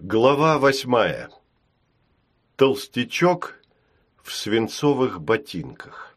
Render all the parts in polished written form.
Глава 8. Толстячок в свинцовых ботинках.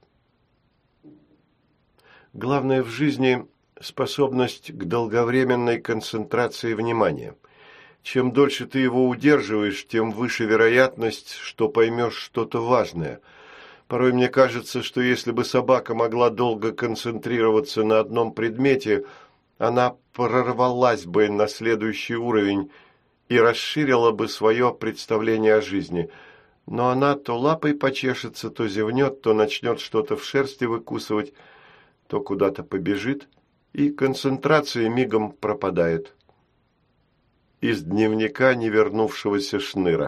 Главное в жизни – способность к долговременной концентрации внимания. Чем дольше ты его удерживаешь, тем выше вероятность, что поймешь что-то важное. Порой мне кажется, что если бы собака могла долго концентрироваться на одном предмете, она прорвалась бы на следующий уровень и расширила бы свое представление о жизни. Но она то лапой почешется, то зевнет, то начнет что-то в шерсти выкусывать, то куда-то побежит, и концентрация мигом пропадает. Из дневника невернувшегося Шныра.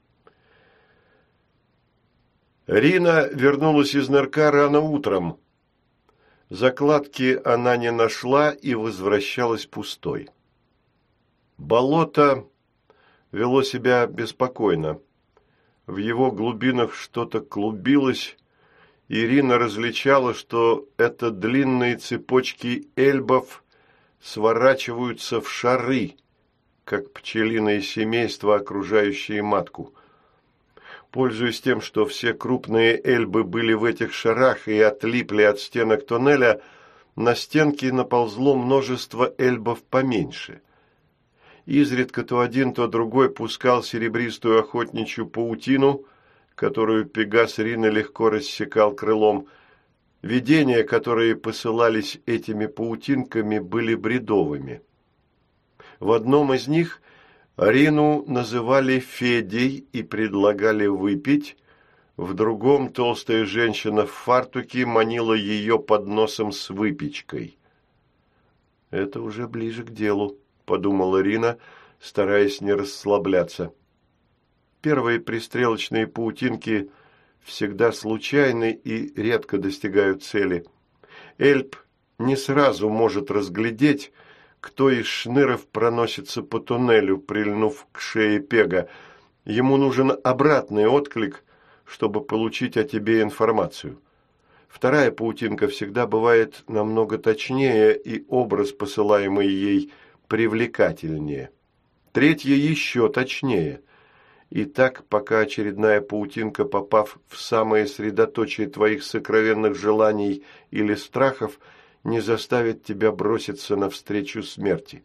Рина вернулась из нырка рано утром. Закладки она не нашла и возвращалась пустой. Болото вело себя беспокойно. В его глубинах что-то клубилось. Ирина различала, что это длинные цепочки эльбов сворачиваются в шары, как пчелиное семейство, окружающее матку. Пользуясь тем, что все крупные эльбы были в этих шарах и отлипли от стенок тоннеля, на стенки наползло множество эльбов поменьше. Изредка то один, то другой пускал серебристую охотничью паутину, которую Пегас Рины легко рассекал крылом. Видения, которые посылались этими паутинками, были бредовыми. В одном из них Рину называли Федей и предлагали выпить, в другом толстая женщина в фартуке манила ее подносом с выпечкой. «Это уже ближе к делу», – подумала Рина, стараясь не расслабляться. Первые пристрелочные паутинки всегда случайны и редко достигают цели. Эльб не сразу может разглядеть, кто из шныров проносится по туннелю, прильнув к шее Пега. Ему нужен обратный отклик, чтобы получить о тебе информацию. Вторая паутинка всегда бывает намного точнее, и образ, посылаемый ей, привлекательнее. Третья еще точнее. И так, пока очередная паутинка, попав в самое средоточие твоих сокровенных желаний или страхов, не заставит тебя броситься навстречу смерти.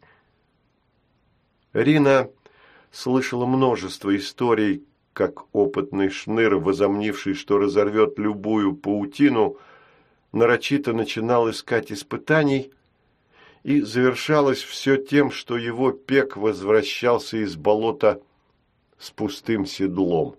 Рина слышала множество историй, как опытный шныр, возомнивший, что разорвет любую паутину, нарочито начинал искать испытаний, и завершалось все тем, что его Пег возвращался из болота с пустым седлом.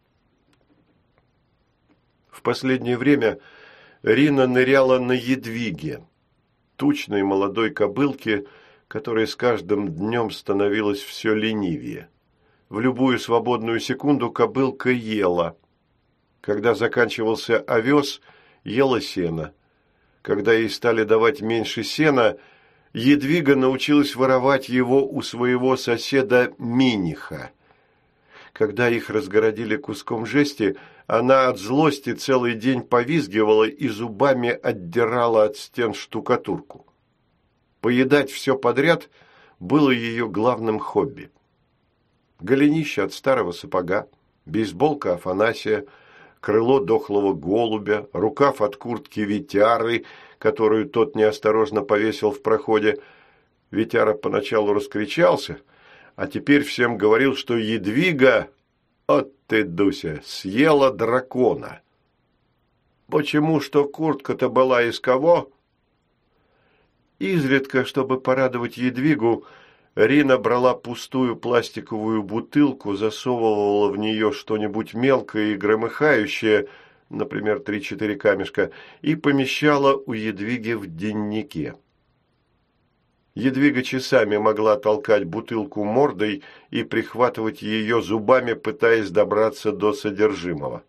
В последнее время Рина ныряла на Едвиге, тучной молодой кобылке, которая с каждым днем становилась все ленивее. В любую свободную секунду кобылка ела. Когда заканчивался овес, ела сено. Когда ей стали давать меньше сена, Едвига научилась воровать его у своего соседа Миниха. Когда их разгородили куском жести, она от злости целый день повизгивала и зубами отдирала от стен штукатурку. Поедать все подряд было ее главным хобби. Голенище от старого сапога, бейсболка Афанасия, крыло дохлого голубя, рукав от куртки Витяры, которую тот неосторожно повесил в проходе. Витяра поначалу раскричался, а теперь всем говорил, что Едвига, от ты, Дуся, съела дракона. Почему что куртка-то была из кого? Изредка, чтобы порадовать Едвигу, Рина брала пустую пластиковую бутылку, засовывала в нее что-нибудь мелкое и громыхающее, например, 3-4 камешка, и помещала у Едвиги в деннике. Едвига часами могла толкать бутылку мордой и прихватывать ее зубами, пытаясь добраться до содержимого.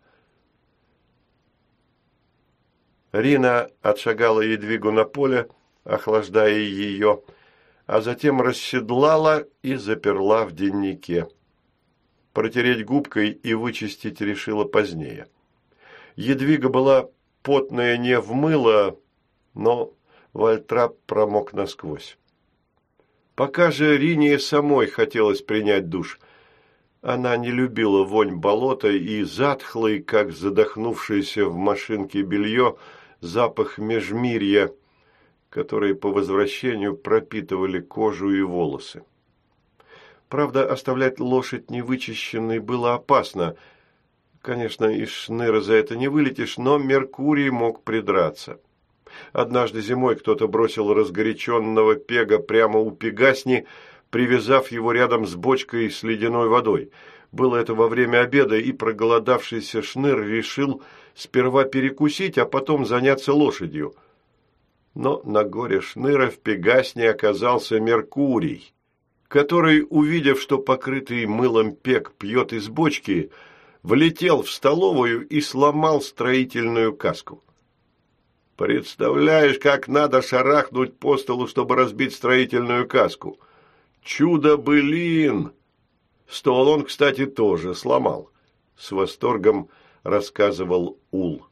Рина отшагала Едвигу на поле, охлаждая ее, а затем расседлала и заперла в деннике. Протереть губкой и вычистить решила позднее. Едвига была потная не в мыло, но вальтрап промок насквозь. Пока же Рине самой хотелось принять душ. Она не любила вонь болота и затхлый, как задохнувшееся в машинке белье, запах межмирья, которые по возвращению пропитывали кожу и волосы. Правда, оставлять лошадь невычищенной было опасно. Конечно, из шныра за это не вылетишь, но Меркурий мог придраться. Однажды зимой кто-то бросил разгоряченного пега прямо у пегасни, привязав его рядом с бочкой с ледяной водой. Было это во время обеда, и проголодавшийся шныр решил сперва перекусить, а потом заняться лошадью. Но на горе шныра в пегасне оказался Меркурий, который, увидев, что покрытый мылом пег пьет из бочки, влетел в столовую и сломал строительную каску. Представляешь, как надо шарахнуть по столу, чтобы разбить строительную каску? Чудо-былин! Стол он, кстати, тоже сломал. С восторгом рассказывал Ул.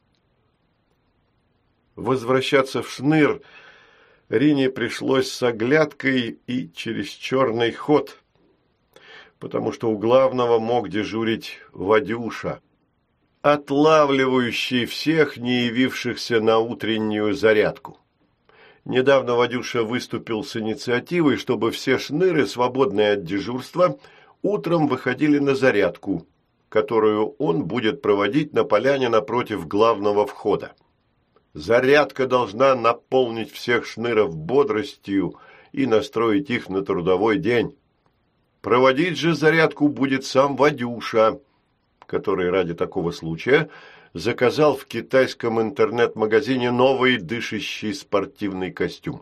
Возвращаться в шныр Рине пришлось с оглядкой и через черный ход, потому что у главного мог дежурить Вадюша, отлавливающий всех не явившихся на утреннюю зарядку. Недавно Вадюша выступил с инициативой, чтобы все шныры, свободные от дежурства, утром выходили на зарядку, которую он будет проводить на поляне напротив главного входа. Зарядка должна наполнить всех шныров бодростью и настроить их на трудовой день. Проводить же зарядку будет сам Вадюша, который ради такого случая заказал в китайском интернет-магазине новый дышащий спортивный костюм.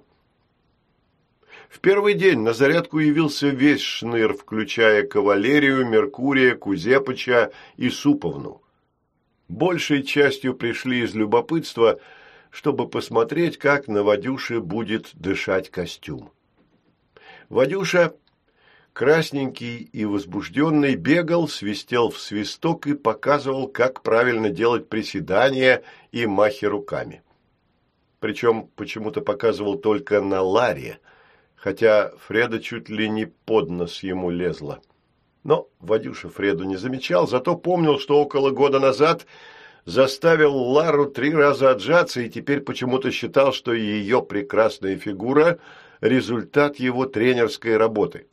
В первый день на зарядку явился весь шныр, включая кавалерию, Меркурия, Кузепыча и Суповну. Большей частью пришли из любопытства, чтобы посмотреть, как на Вадюше будет дышать костюм. Вадюша, красненький и возбужденный, бегал, свистел в свисток и показывал, как правильно делать приседания и махи руками. Причем почему-то показывал только на Ларе, хотя Фреда чуть ли не под нос ему лезла. Но Вадюша Фреду не замечал, зато помнил, что около года назад заставил Лару 3 раза отжаться и теперь почему-то считал, что ее прекрасная фигура – результат его тренерской работы.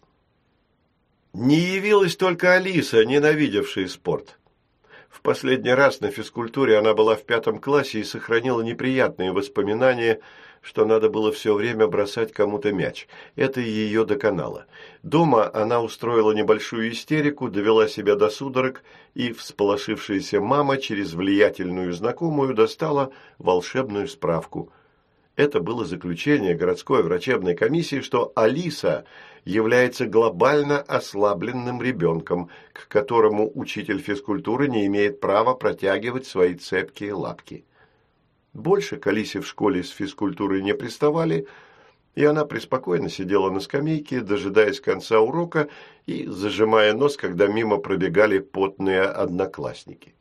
Не явилась только Алиса, ненавидевшая спорт. В последний раз на физкультуре она была в 5 классе и сохранила неприятные воспоминания, что надо было все время бросать кому-то мяч. Это ее доконало. Дома она устроила небольшую истерику, довела себя до судорог, и всполошившаяся мама через влиятельную знакомую достала волшебную справку. Это было заключение городской врачебной комиссии, что Алиса является глобально ослабленным ребенком, к которому учитель физкультуры не имеет права протягивать свои цепкие лапки. Больше к Алисе в школе с физкультурой не приставали, и она преспокойно сидела на скамейке, дожидаясь конца урока и зажимая нос, когда мимо пробегали потные одноклассники.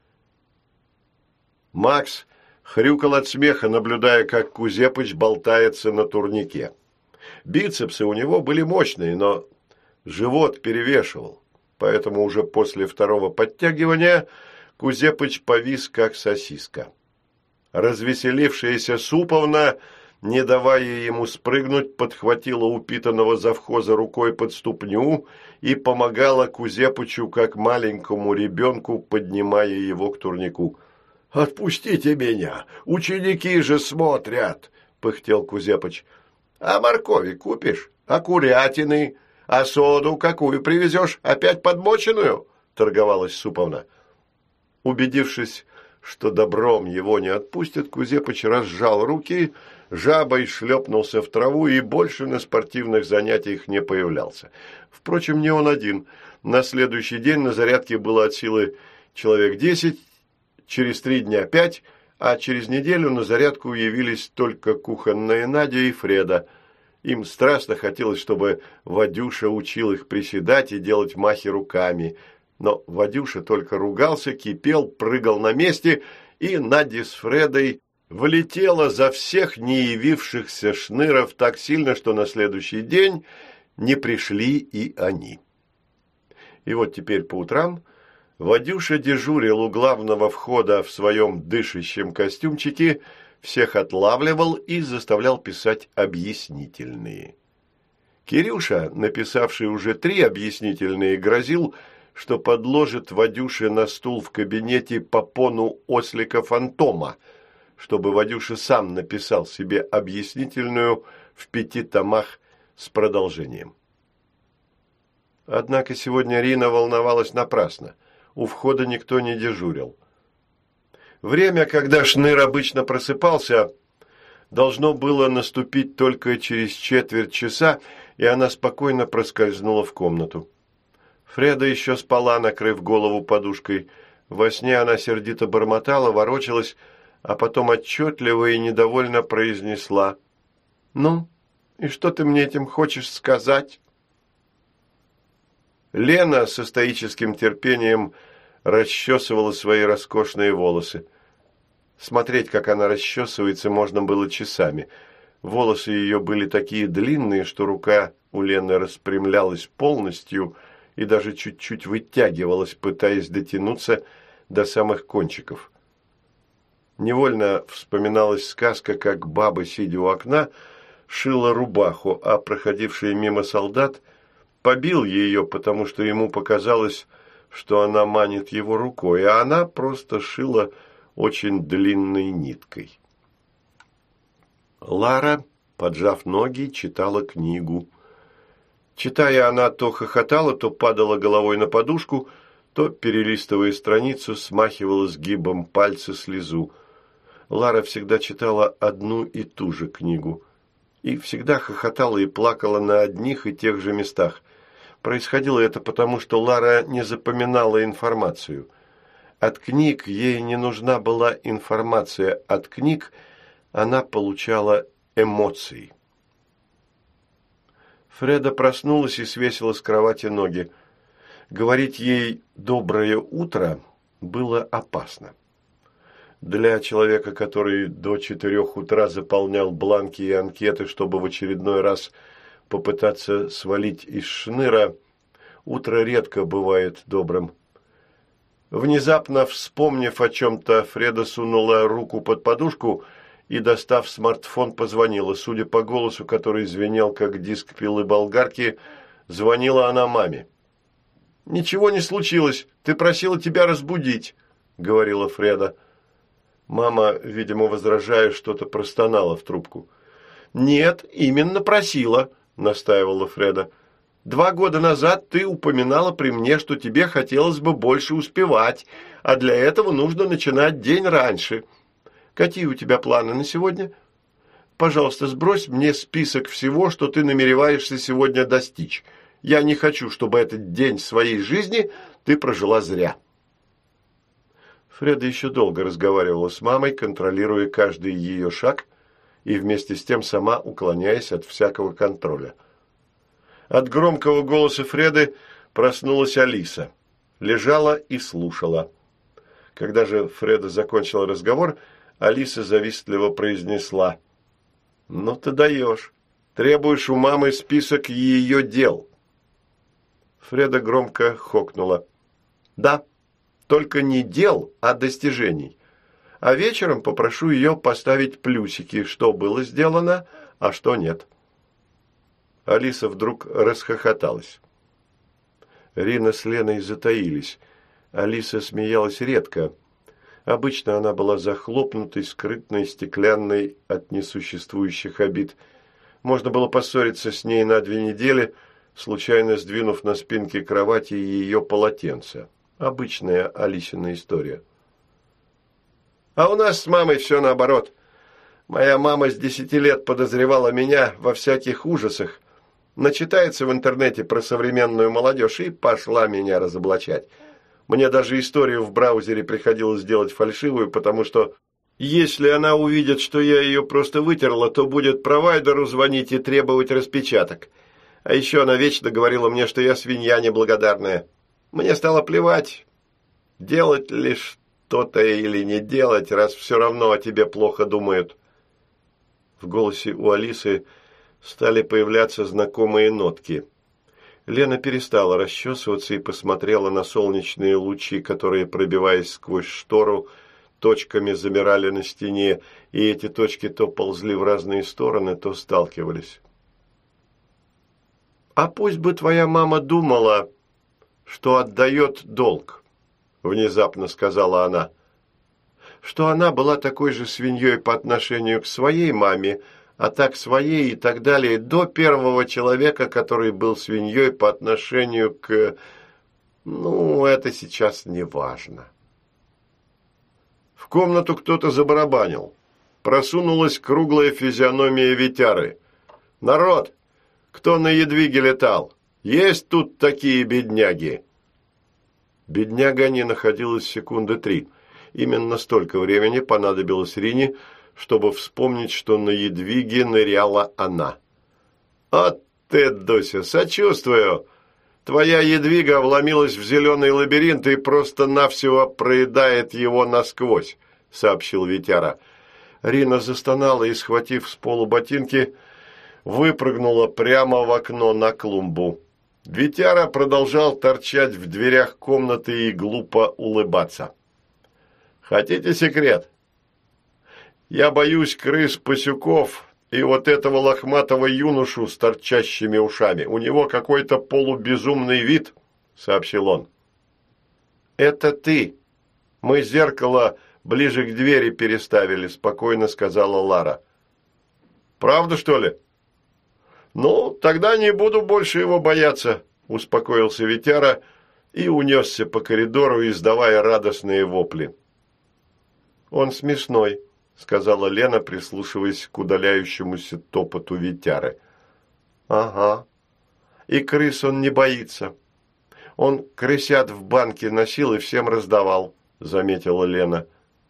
Макс хрюкал от смеха, наблюдая, как Кузепыч болтается на турнике. Бицепсы у него были мощные, но живот перевешивал, поэтому уже после 2-го подтягивания Кузепыч повис, как сосиска. Развеселившаяся Суповна, не давая ему спрыгнуть, подхватила упитанного завхоза рукой под ступню и помогала Кузепычу, как маленькому ребенку, поднимая его к турнику. «Отпустите меня! Ученики же смотрят!» – пыхтел Кузепыч. «А моркови купишь? А курятины? А соду какую привезешь? Опять подмоченную?» – торговалась Суповна. Убедившись, что добром его не отпустят, Кузепыч разжал руки, жабой шлепнулся в траву и больше на спортивных занятиях не появлялся. Впрочем, не он один. На следующий день на зарядке было от силы человек 10, через 3 дня 5, а через неделю на зарядку явились только кухонная Надя и Фреда. Им страстно хотелось, чтобы Вадюша учил их приседать и делать махи руками. Но Вадюша только ругался, кипел, прыгал на месте, и Надя с Фредой влетела за всех не явившихся шныров так сильно, что на следующий день не пришли и они. И вот теперь по утрам Вадюша дежурил у главного входа в своем дышащем костюмчике, всех отлавливал и заставлял писать объяснительные. Кирюша, написавший уже 3 объяснительные, грозил, что подложит Вадюше на стул в кабинете попону ослика-фантома, чтобы Вадюша сам написал себе объяснительную в 5 томах с продолжением. Однако сегодня Рина волновалась напрасно. У входа никто не дежурил. Время, когда Шныр обычно просыпался, должно было наступить только через четверть часа, и она спокойно проскользнула в комнату. Фреда еще спала, накрыв голову подушкой. Во сне она сердито бормотала, ворочалась, а потом отчетливо и недовольно произнесла: «Ну, и что ты мне этим хочешь сказать?» Лена со стоическим терпением расчесывала свои роскошные волосы. Смотреть, как она расчесывается, можно было часами. Волосы ее были такие длинные, что рука у Лены распрямлялась полностью и даже чуть-чуть вытягивалась, пытаясь дотянуться до самых кончиков. Невольно вспоминалась сказка, как баба, сидя у окна, шила рубаху, а проходивший мимо солдат побил ее, потому что ему показалось, что она манит его рукой, а она просто шила очень длинной ниткой. Лара, поджав ноги, читала книгу. Читая, она то хохотала, то падала головой на подушку, то, перелистывая страницу, смахивала сгибом пальца слезу. Лара всегда читала одну и ту же книгу. И всегда хохотала и плакала на одних и тех же местах. Происходило это потому, что Лара не запоминала информацию. От книг ей не нужна была информация, от книг она получала эмоции. Фреда проснулась и свесила с кровати ноги. Говорить ей «доброе утро» было опасно. Для человека, который до 4 утра заполнял бланки и анкеты, чтобы в очередной раз попытаться свалить из Шныра, утро редко бывает добрым. Внезапно вспомнив о чем-то, Фреда сунула руку под подушку и, достав смартфон, позвонила. Судя по голосу, который звенел, как диск пилы болгарки, звонила она маме. «Ничего не случилось, ты просила тебя разбудить», — говорила Фреда. Мама, видимо, возражая, что-то простонала в трубку. «Нет, именно просила», — настаивала Фреда. 2 года назад ты упоминала при мне, что тебе хотелось бы больше успевать, а для этого нужно начинать день раньше. Какие у тебя планы на сегодня? Пожалуйста, сбрось мне список всего, что ты намереваешься сегодня достичь. Я не хочу, чтобы этот день своей жизни ты прожила зря». Фреда еще долго разговаривала с мамой, контролируя каждый ее шаг и вместе с тем сама уклоняясь от всякого контроля. От громкого голоса Фреды проснулась Алиса. Лежала и слушала. Когда же Фреда закончила разговор, Алиса завистливо произнесла: «Ну ты даешь. Требуешь у мамы список ее дел». Фреда громко хокнула. «Да, только не дел, а достижений. А вечером попрошу ее поставить плюсики, что было сделано, а что нет». Алиса вдруг расхохоталась. Рина с Леной затаились. Алиса смеялась редко. Обычно она была захлопнутой, скрытной, стеклянной от несуществующих обид. Можно было поссориться с ней на 2 недели, случайно сдвинув на спинке кровати ее полотенце. Обычная Алисина история. «А у нас с мамой все наоборот. Моя мама с 10 лет подозревала меня во всяких ужасах. Начитается в интернете про современную молодежь и пошла меня разоблачать. Мне даже историю в браузере приходилось делать фальшивую, потому что если она увидит, что я ее просто вытерла, то будет провайдеру звонить и требовать распечаток. А еще она вечно говорила мне, что я свинья неблагодарная. Мне стало плевать, делать ли что-то или не делать, раз все равно о тебе плохо думают». В голосе у Алисы стали появляться знакомые нотки. Лена перестала расчесываться и посмотрела на солнечные лучи, которые, пробиваясь сквозь штору, точками замирали на стене, и эти точки то ползли в разные стороны, то сталкивались. «А пусть бы твоя мама думала, что отдает долг», – внезапно сказала она, – «что она была такой же свиньей по отношению к своей маме, а так своей и так далее, до первого человека, который был свиньей по отношению к... Ну, это сейчас не важно». В комнату кто-то забарабанил. Просунулась круглая физиономия Витяры. «Народ, кто на Едвиге летал? Есть тут такие бедняги?» Бедняга не находилась секунды 3. Именно столько времени понадобилось Рине, чтобы вспомнить, что на Едвиге ныряла она. «От ты, Дуся, сочувствую! Твоя Едвига вломилась в зеленый лабиринт и просто-навсего проедает его насквозь», — сообщил Витяра. Рина застонала и, схватив с полу ботинки, выпрыгнула прямо в окно на клумбу. Витяра продолжал торчать в дверях комнаты и глупо улыбаться. «Хотите секрет? Я боюсь крыс-пасюков и вот этого лохматого юношу с торчащими ушами. У него какой-то полубезумный вид», — сообщил он. «Это ты. Мы зеркало ближе к двери переставили», — спокойно сказала Лара. «Правда, что ли?» «Ну, тогда не буду больше его бояться», – успокоился Витяра и унесся по коридору, издавая радостные вопли. «Он смешной», – сказала Лена, прислушиваясь к удаляющемуся топоту Витяры. «Ага. И крыс он не боится. Он крысят в банке носил и всем раздавал», – заметила Лена.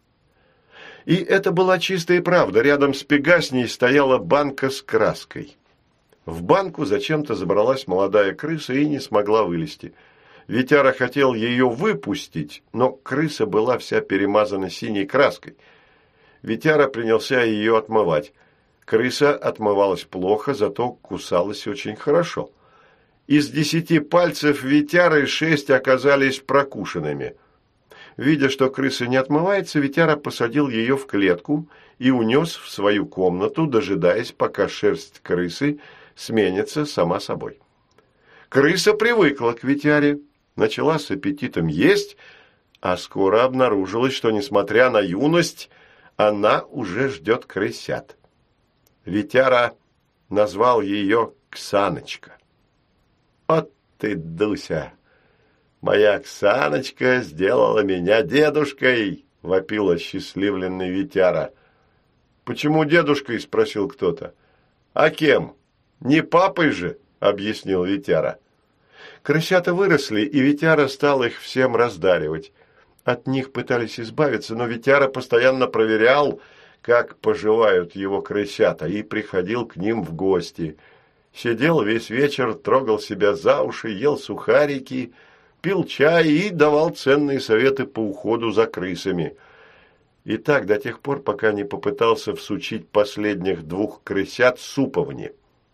И это была чистая правда. Рядом с пегасней стояла банка с краской. В банку зачем-то забралась молодая крыса и не смогла вылезти. Витяра хотел ее выпустить, но крыса была вся перемазана синей краской. Витяра принялся ее отмывать. Крыса отмывалась плохо, зато кусалась очень хорошо. Из 10 пальцев Витяры 6 оказались прокушенными. Видя, что крыса не отмывается, Витяра посадил ее в клетку и унес в свою комнату, дожидаясь, пока шерсть крысы сменится сама собой. Крыса привыкла к Витяре, начала с аппетитом есть, а скоро обнаружилось, что, несмотря на юность, она уже ждет крысят. Витяра назвал ее Ксаночка. «Вот ты, Дуся! Моя Ксаночка сделала меня дедушкой!» – вопил осчастливленный Витяра. «Почему дедушкой?» – спросил кто-то. «А кем? Не папой же?» – объяснил Витяра. Крысята выросли, и Витяра стал их всем раздаривать. От них пытались избавиться, но Витяра постоянно проверял, как поживают его крысята, и приходил к ним в гости. Сидел весь вечер, трогал себя за уши, ел сухарики, пил чай и давал ценные советы по уходу за крысами. И так до тех пор, пока не попытался всучить последних 2 крысят Суповне.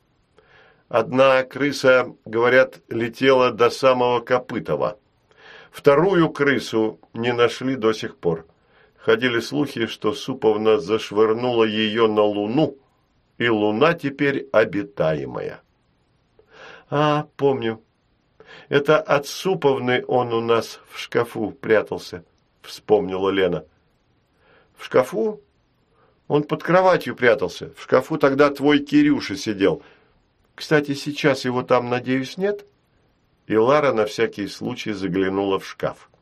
Одна крыса, говорят, летела до самого Копытова. Вторую крысу не нашли до сих пор. Ходили слухи, что Суповна зашвырнула ее на Луну, и Луна теперь обитаемая. «А, помню. Это от Суповны он у нас в шкафу прятался», — вспомнила Лена. «В шкафу? Он под кроватью прятался. В шкафу тогда твой Кирюша сидел. Кстати, сейчас его там, надеюсь, нет?» И Лара на всякий случай заглянула в шкаф.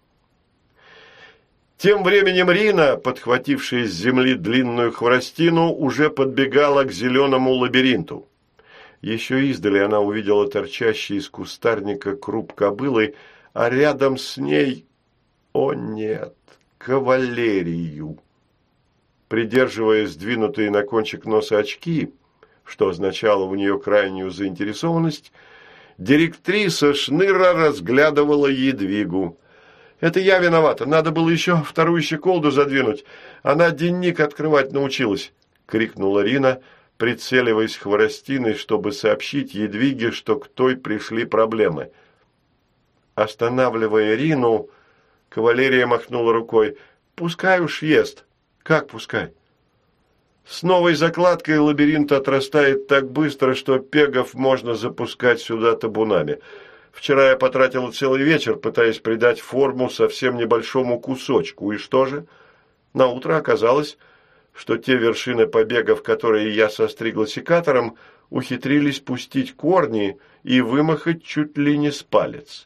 Тем временем Рина, подхватившая с земли длинную хворостину, уже подбегала к зеленому лабиринту. Еще издали она увидела торчащий из кустарника круп кобылы, а рядом с ней, о нет, кавалерию. Придерживая сдвинутые на кончик носа очки, что означало у нее крайнюю заинтересованность, директриса Шныра разглядывала Едвигу. «Это я виновата. Надо было еще 2-ю щеколду задвинуть. Она денник открывать научилась», — крикнула Рина, прицеливаясь хворостиной, чтобы сообщить Едвиге, что к той пришли проблемы. Останавливая Рину, кавалерия махнула рукой. «Пускай уж ест». «Как пускай?» «С новой закладкой лабиринт отрастает так быстро, что пегов можно запускать сюда табунами. Вчера я потратил целый вечер, пытаясь придать форму совсем небольшому кусочку. И что же? Наутро оказалось, что те вершины побегов, которые я состригла секатором, ухитрились пустить корни и вымахать чуть ли не с палец».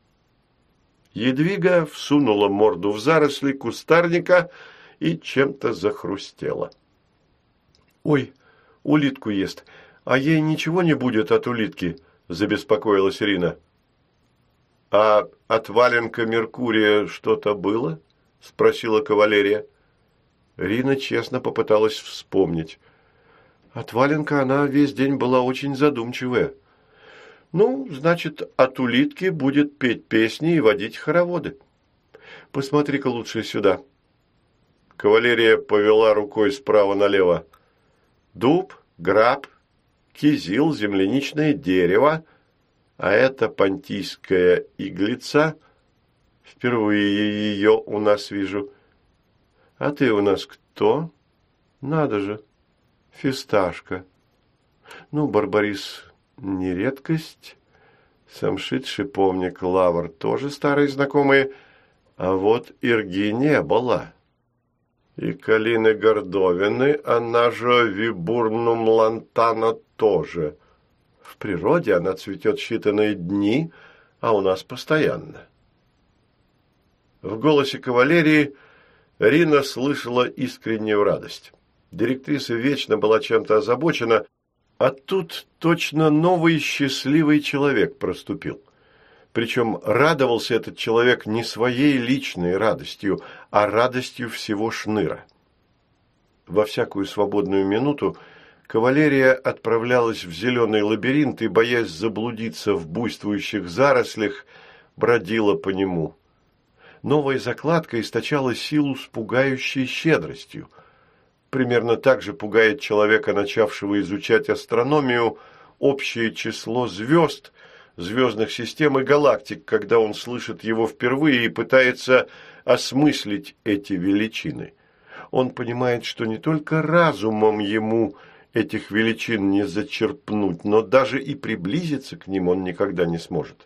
Едвига всунула морду в заросли кустарника и чем-то захрустела. «Ой, улитку ест, а ей ничего не будет от улитки?» – забеспокоилась Рина. «А от валенка Меркурия что-то было?» – спросила кавалерия. Рина честно попыталась вспомнить. От валенка она весь день была очень задумчивая. «Ну, значит, от улитки будет петь песни и водить хороводы. Посмотри-ка лучше сюда». Кавалерия повела рукой справа налево. Дуб, граб, кизил, земляничное дерево, а это понтийская иглица. Впервые ее у нас вижу. А ты у нас кто? Надо же, фисташка. Ну, барбарис не редкость. Самшит, шиповник, лавр тоже старые знакомые. А вот ирги не было. И калины гордовины, она же вибурнум лантана тоже. В природе она цветет считанные дни, а у нас постоянно. В голосе кавалерии Рина слышала искреннюю радость. Директриса вечно была чем-то озабочена, а тут точно новый счастливый человек проступил. Причем радовался этот человек не своей личной радостью, а радостью всего Шныра. Во всякую свободную минуту кавалерия отправлялась в зеленый лабиринт и, боясь заблудиться в буйствующих зарослях, бродила по нему. Новая закладка источала силу с пугающей щедростью. Примерно так же пугает человека, начавшего изучать астрономию, общее число звезд, звездных систем и галактик, когда он слышит его впервые и пытается осмыслить эти величины. Он понимает, что не только разумом ему этих величин не зачерпнуть, но даже и приблизиться к ним он никогда не сможет.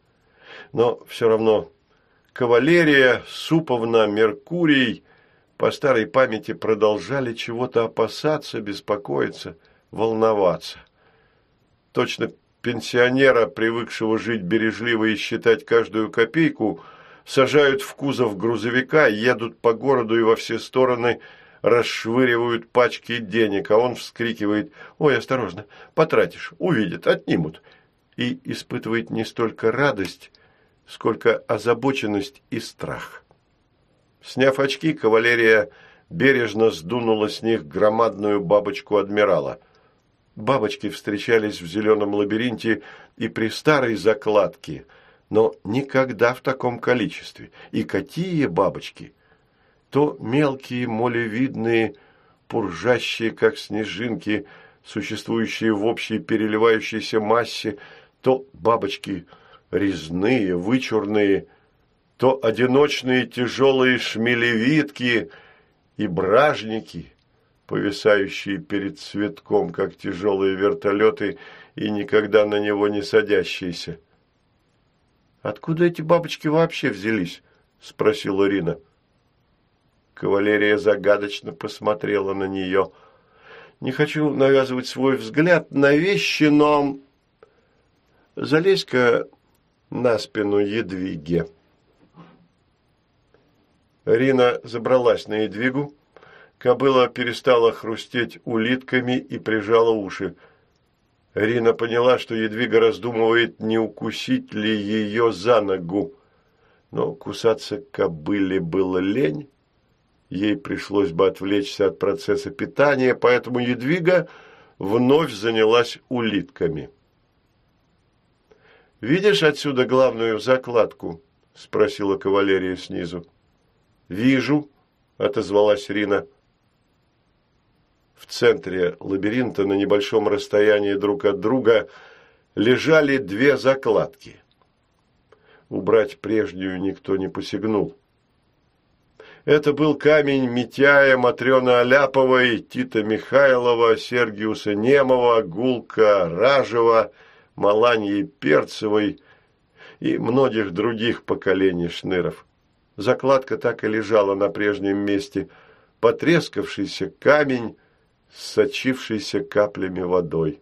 Но все равно кавалерия, Суповна, Меркурий по старой памяти продолжали чего-то опасаться, беспокоиться, волноваться. Точно пенсионера, привыкшего жить бережливо и считать каждую копейку, сажают в кузов грузовика, едут по городу и во все стороны расшвыривают пачки денег, а он вскрикивает: «Ой, осторожно, потратишь, увидят, отнимут», и испытывает не столько радость, сколько озабоченность и страх. Сняв очки, кавалерия бережно сдунула с них громадную бабочку адмирала. Бабочки встречались в зеленом лабиринте и при старой закладке, но никогда в таком количестве. И какие бабочки! То мелкие, молевидные, пуржащие, как снежинки, существующие в общей переливающейся массе, то бабочки резные, вычурные, то одиночные тяжелые шмелевидки и бражники, повисающие перед цветком, как тяжелые вертолеты, и никогда на него не садящиеся. «Откуда эти бабочки вообще взялись?» – спросила Рина. Кавалерия загадочно посмотрела на нее. «Не хочу навязывать свой взгляд на вещи, но залезь-ка на спину Едвиге». Рина забралась на Едвигу. Кобыла перестала хрустеть улитками и прижала уши. Рина поняла, что Едвига раздумывает, не укусить ли ее за ногу. Но кусаться кобыле было лень. Ей пришлось бы отвлечься от процесса питания, поэтому Едвига вновь занялась улитками. «Видишь отсюда главную закладку?» – спросила кавалерия снизу. «Вижу», – отозвалась Рина. В центре лабиринта на небольшом расстоянии друг от друга лежали две закладки. Убрать прежнюю никто не посягнул. Это был камень Митяя, Матрёны Аляповой, Тита Михайлова, Сергиуса Немова, Гулка Ражева, Маланьи Перцевой и многих других поколений шныров. Закладка так и лежала на прежнем месте, потрескавшийся камень с сочившейся каплями водой.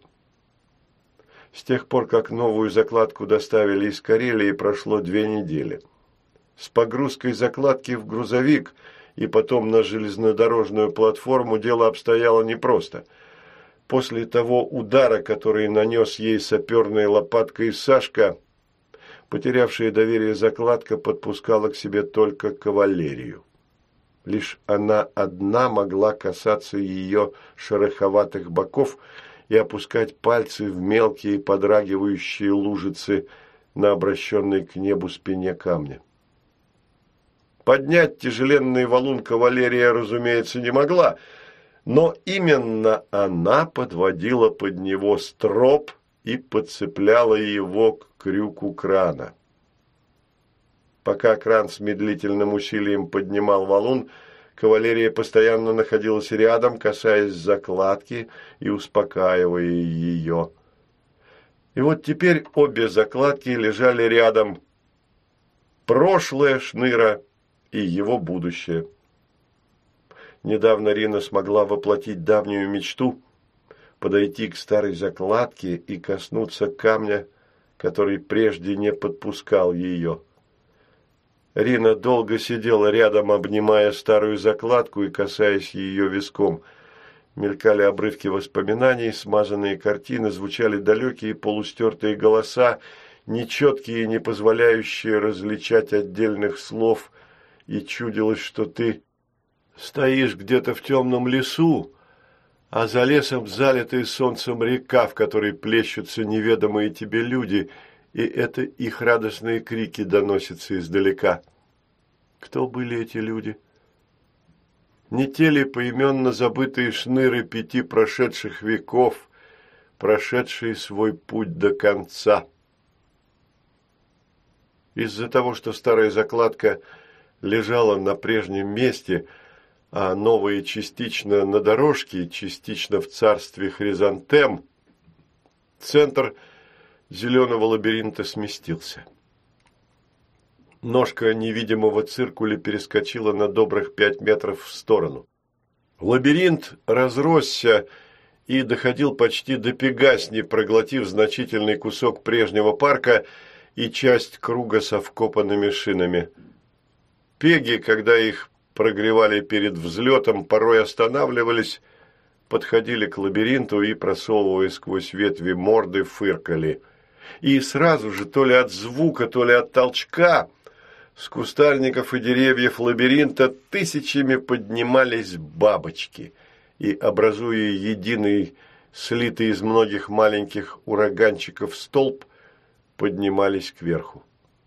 С тех пор, как новую закладку доставили из Карелии, прошло 2 недели. С погрузкой закладки в грузовик и потом на железнодорожную платформу дело обстояло непросто. После того удара, который нанес ей саперной лопаткой Сашка, потерявшая доверие закладка подпускала к себе только кавалерию. Лишь она одна могла касаться ее шероховатых боков и опускать пальцы в мелкие подрагивающие лужицы на обращенной к небу спине камня. Поднять тяжеленный валун кавалерия, разумеется, не могла, но именно она подводила под него строп и подцепляла его к крюку крана. Пока кран с медлительным усилием поднимал валун, кавалерия постоянно находилась рядом, касаясь закладки и успокаивая ее. И вот теперь обе закладки лежали рядом. Прошлое шныра и его будущее. Недавно Рина смогла воплотить давнюю мечту, подойти к старой закладке и коснуться камня, который прежде не подпускал ее. Рина долго сидела рядом, обнимая старую закладку и касаясь ее виском. Мелькали обрывки воспоминаний, смазанные картины, звучали далекие полустертые голоса, нечеткие и не позволяющие различать отдельных слов, и чудилось, что ты стоишь где-то в темном лесу, а за лесом залитая солнцем река, в которой плещутся неведомые тебе люди, и это их радостные крики доносятся издалека. Кто были эти люди? Не те ли поименно забытые шныры 5 прошедших веков, прошедшие свой путь до конца? Из-за того, что старая закладка лежала на прежнем месте, а новые частично на дорожке, частично в царстве хризантем, центр зеленого лабиринта сместился. Ножка невидимого циркуля перескочила на добрых 5 метров в сторону. Лабиринт разросся и доходил почти до Пегасни, проглотив значительный кусок прежнего парка и часть круга со вкопанными шинами. Пеги, когда их прогревали перед взлетом, порой останавливались, подходили к лабиринту и, просовывая сквозь ветви морды, фыркали. И сразу же, то ли от звука, то ли от толчка, с кустарников и деревьев лабиринта тысячами поднимались бабочки и, образуя единый, слитый из многих маленьких ураганчиков столб, поднимались кверху.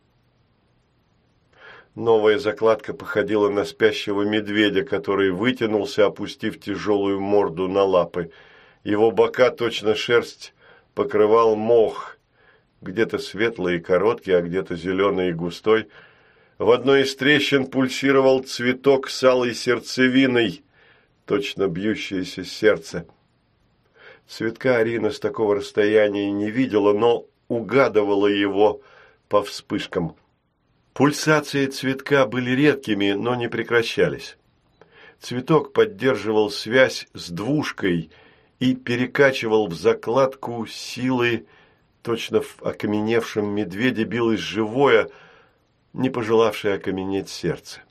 Новая закладка походила на спящего медведя, который вытянулся, опустив тяжелую морду на лапы. Его бока, точно шерсть, покрывал мох, где-то светлый и короткий, а где-то зеленый и густой. В одной из трещин пульсировал цветок с алой сердцевиной, точно бьющееся сердце. Цветка Арина с такого расстояния не видела, но угадывала его по вспышкам. Пульсации цветка были редкими, но не прекращались. Цветок поддерживал связь с двушкой и перекачивал в закладку силы, точно в окаменевшем медведе билось живое, не пожелавшее окаменеть сердце.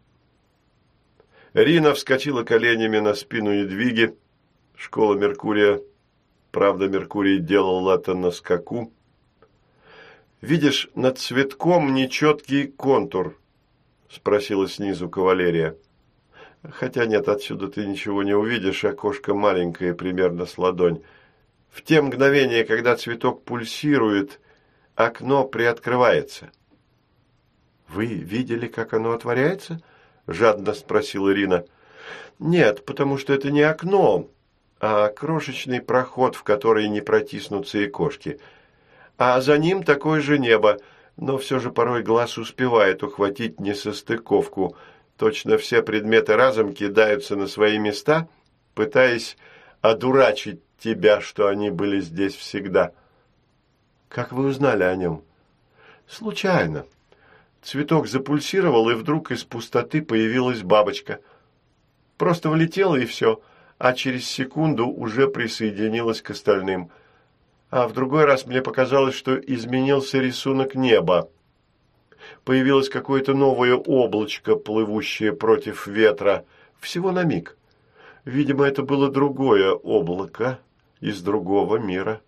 Рина вскочила коленями на спину Едвиги. Школа Меркурия, правда, Меркурий делал это на скаку. «Видишь над цветком нечеткий контур?» – спросила снизу кавалерия. «Хотя нет, отсюда ты ничего не увидишь, окошко маленькое, примерно с ладонь. В те мгновения, когда цветок пульсирует, окно приоткрывается». «Вы видели, как оно отворяется?» – жадно спросила Ирина. «Нет, потому что это не окно, а крошечный проход, в который не протиснутся и кошки. А за ним такое же небо, но все же порой глаз успевает ухватить несостыковку. Точно все предметы разом кидаются на свои места, пытаясь одурачить тебя, что они были здесь всегда. Как вы узнали о нем? Случайно. Цветок запульсировал, и вдруг из пустоты появилась бабочка. Просто влетела, и все, а через секунду уже присоединилась к остальным. А в другой раз мне показалось, что изменился рисунок неба. Появилось какое-то новое облачко, плывущее против ветра, всего на миг. Видимо, это было другое облако из другого мира.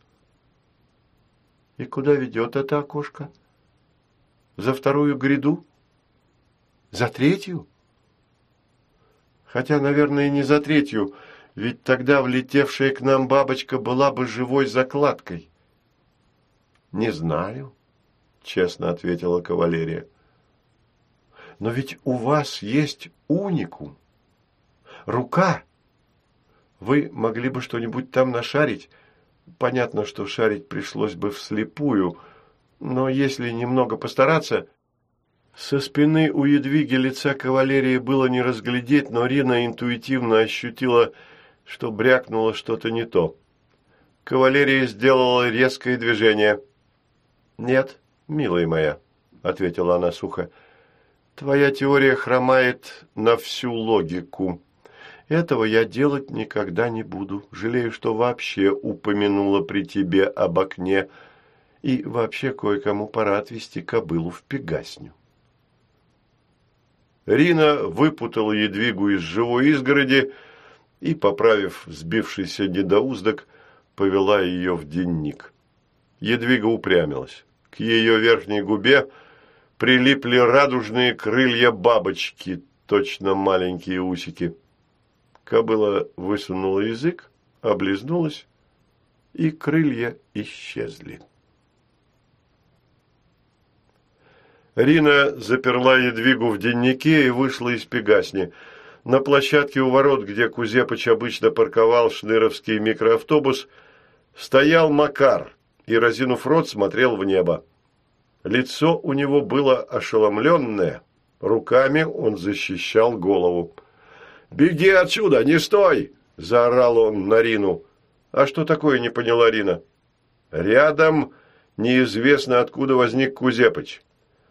И куда ведет это окошко? За вторую гряду? За третью? Хотя, наверное, не за третью, ведь тогда влетевшая к нам бабочка была бы живой закладкой. Не знаю, честно ответила кавалерия. Но ведь у вас есть уникум. Рука. Вы могли бы что-нибудь там нашарить. Понятно, что шарить пришлось бы вслепую, но если немного постараться... Со спины у Едвиги лица кавалерии было не разглядеть, но Рина интуитивно ощутила, что брякнуло что-то не то. Кавалерия сделала резкое движение. «Нет, милая моя», — ответила она сухо, — «твоя теория хромает на всю логику. Этого я делать никогда не буду. Жалею, что вообще упомянула при тебе об окне. И вообще кое-кому пора отвезти кобылу в Пегасню». Рина выпутала Едвигу из живой изгороди и, поправив сбившийся недоуздок, повела ее в денник. Едвига упрямилась. К ее верхней губе прилипли радужные крылья бабочки, точно маленькие усики. Кобыла высунула язык, облизнулась, и крылья исчезли. Рина заперла Едвигу в деннике и вышла из Пегасни. На площадке у ворот, где Кузепыч обычно парковал шныровский микроавтобус, стоял Макар и, разинув рот, смотрел в небо. Лицо у него было ошеломленное, руками он защищал голову. «Беги отсюда, не стой!» – заорал он на Рину. «А что такое?» – не поняла Рина. Рядом неизвестно откуда возник Кузепыч.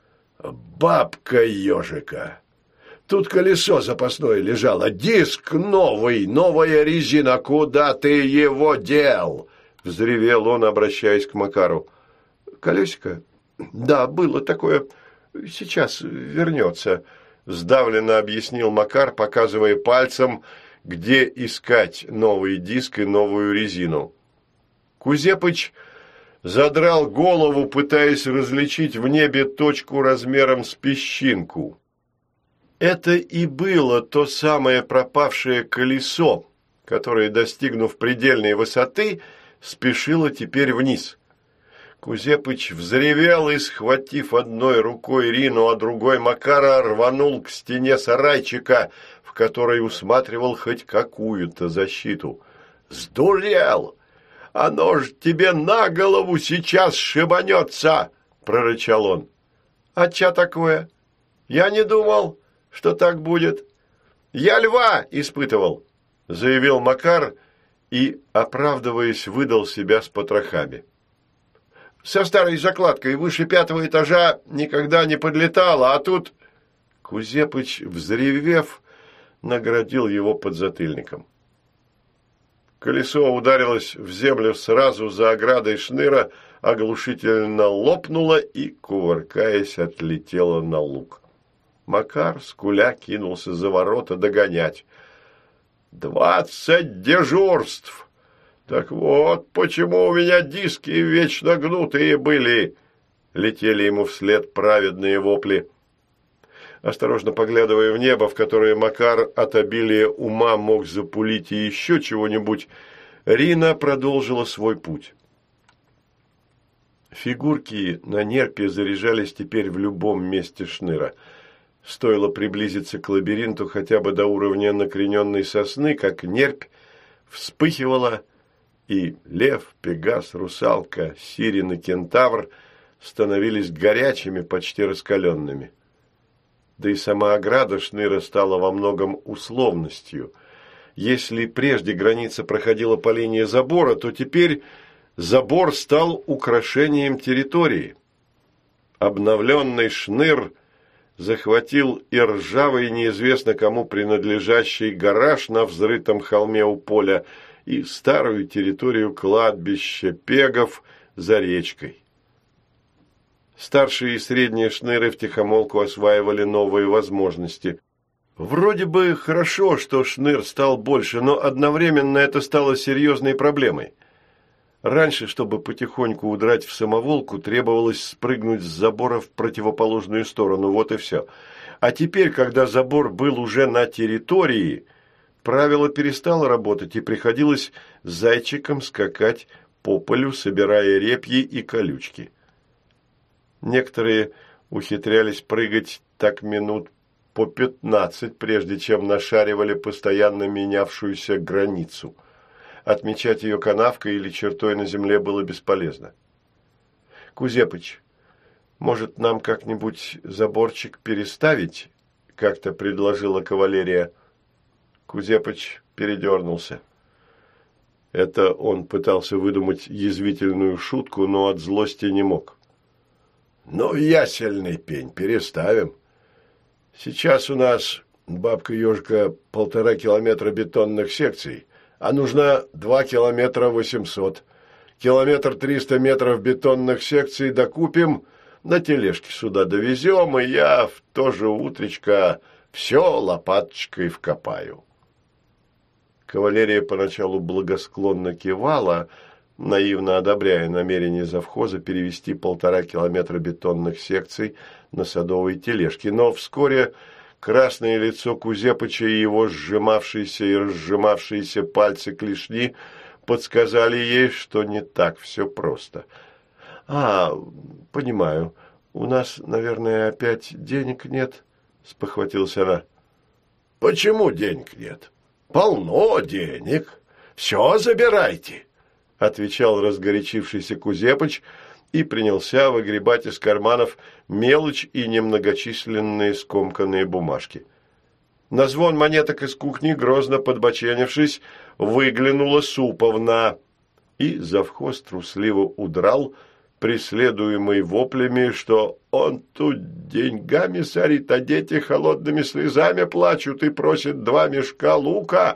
«Бабка ежика! Тут колесо запасное лежало, диск новый, новая резина, куда ты его дел?» – взревел он, обращаясь к Макару. «Колесико? Да, было такое. Сейчас вернется», – сдавленно объяснил Макар, показывая пальцем, где искать новый диск и новую резину. Кузепыч задрал голову, пытаясь различить в небе точку размером с песчинку. Это и было то самое пропавшее колесо, которое, достигнув предельной высоты, спешило теперь вниз. Кузепыч взревел и, схватив одной рукой Рину, а другой Макара, рванул к стене сарайчика, в которой усматривал хоть какую-то защиту. «Сдурел! Оно ж тебе на голову сейчас шибанется!» – прорычал он. «А чё такое? Я не думал, что так будет. Я льва испытывал», – заявил Макар и, оправдываясь, выдал себя с потрохами. «Со старой закладкой выше 5-го этажа никогда не подлетала, а тут...» Кузепыч, взревев, наградил его подзатыльником. Колесо ударилось в землю сразу за оградой шныра, оглушительно лопнуло и, кувыркаясь, отлетело на луг. Макар, скуля, кинулся за ворота догонять. 20 дежурств! Так вот, почему у меня диски вечно гнутые были!» Летели ему вслед праведные вопли. Осторожно поглядывая в небо, в которое Макар от обилия ума мог запулить и еще чего-нибудь, Рина продолжила свой путь. Фигурки на нерпе заряжались теперь в любом месте шныра. Стоило приблизиться к лабиринту хотя бы до уровня накрененной сосны, как нерпь вспыхивала, и лев, пегас, русалка, сирен и кентавр становились горячими, почти раскаленными. Да и сама ограда шныра стала во многом условностью. Если прежде граница проходила по линии забора, то теперь забор стал украшением территории. Обновленный шныр захватил и ржавый, неизвестно кому принадлежащий гараж на взрытом холме у поля, и старую территорию кладбища пегов за речкой. Старшие и средние шныры втихомолку осваивали новые возможности. Вроде бы хорошо, что шныр стал больше, но одновременно это стало серьезной проблемой. Раньше, чтобы потихоньку удрать в самоволку, требовалось спрыгнуть с забора в противоположную сторону, вот и все. А теперь, когда забор был уже на территории, правило перестало работать, и приходилось зайчиком скакать по полю, собирая репьи и колючки. Некоторые ухитрялись прыгать так минут по 15, прежде чем нашаривали постоянно менявшуюся границу. Отмечать ее канавкой или чертой на земле было бесполезно. «Кузепыч, может, нам как-нибудь заборчик переставить?» – как-то предложила кавалерия. Кузепыч передернулся. Это он пытался выдумать язвительную шутку, но от злости не мог. «Ну, ясельный пень, переставим. Сейчас у нас, бабка-ежка, 1,5 километра бетонных секций, а нужно 2 километра 800. 1,3 метров бетонных секций докупим, на тележке сюда довезем, и я в то же утречко все лопаточкой вкопаю». Кавалерия поначалу благосклонно кивала, наивно одобряя намерение завхоза перевести 1,5 километра бетонных секций на садовой тележке, но вскоре красное лицо Кузепыча и его сжимавшиеся и разжимавшиеся пальцы клешни подсказали ей, что не так все просто. «А, понимаю, у нас, наверное, опять денег нет?» – спохватилась она. «Почему денег нет? Полно денег. Все забирайте», – отвечал разгорячившийся Кузепыч и принялся выгребать из карманов мелочь и немногочисленные скомканные бумажки. На звон монеток из кухни, грозно подбоченившись, выглянула Суповна, и завхоз трусливо удрал, преследуемый воплями, что он тут деньгами сорит, а дети холодными слезами плачут и просят 2 мешка лука.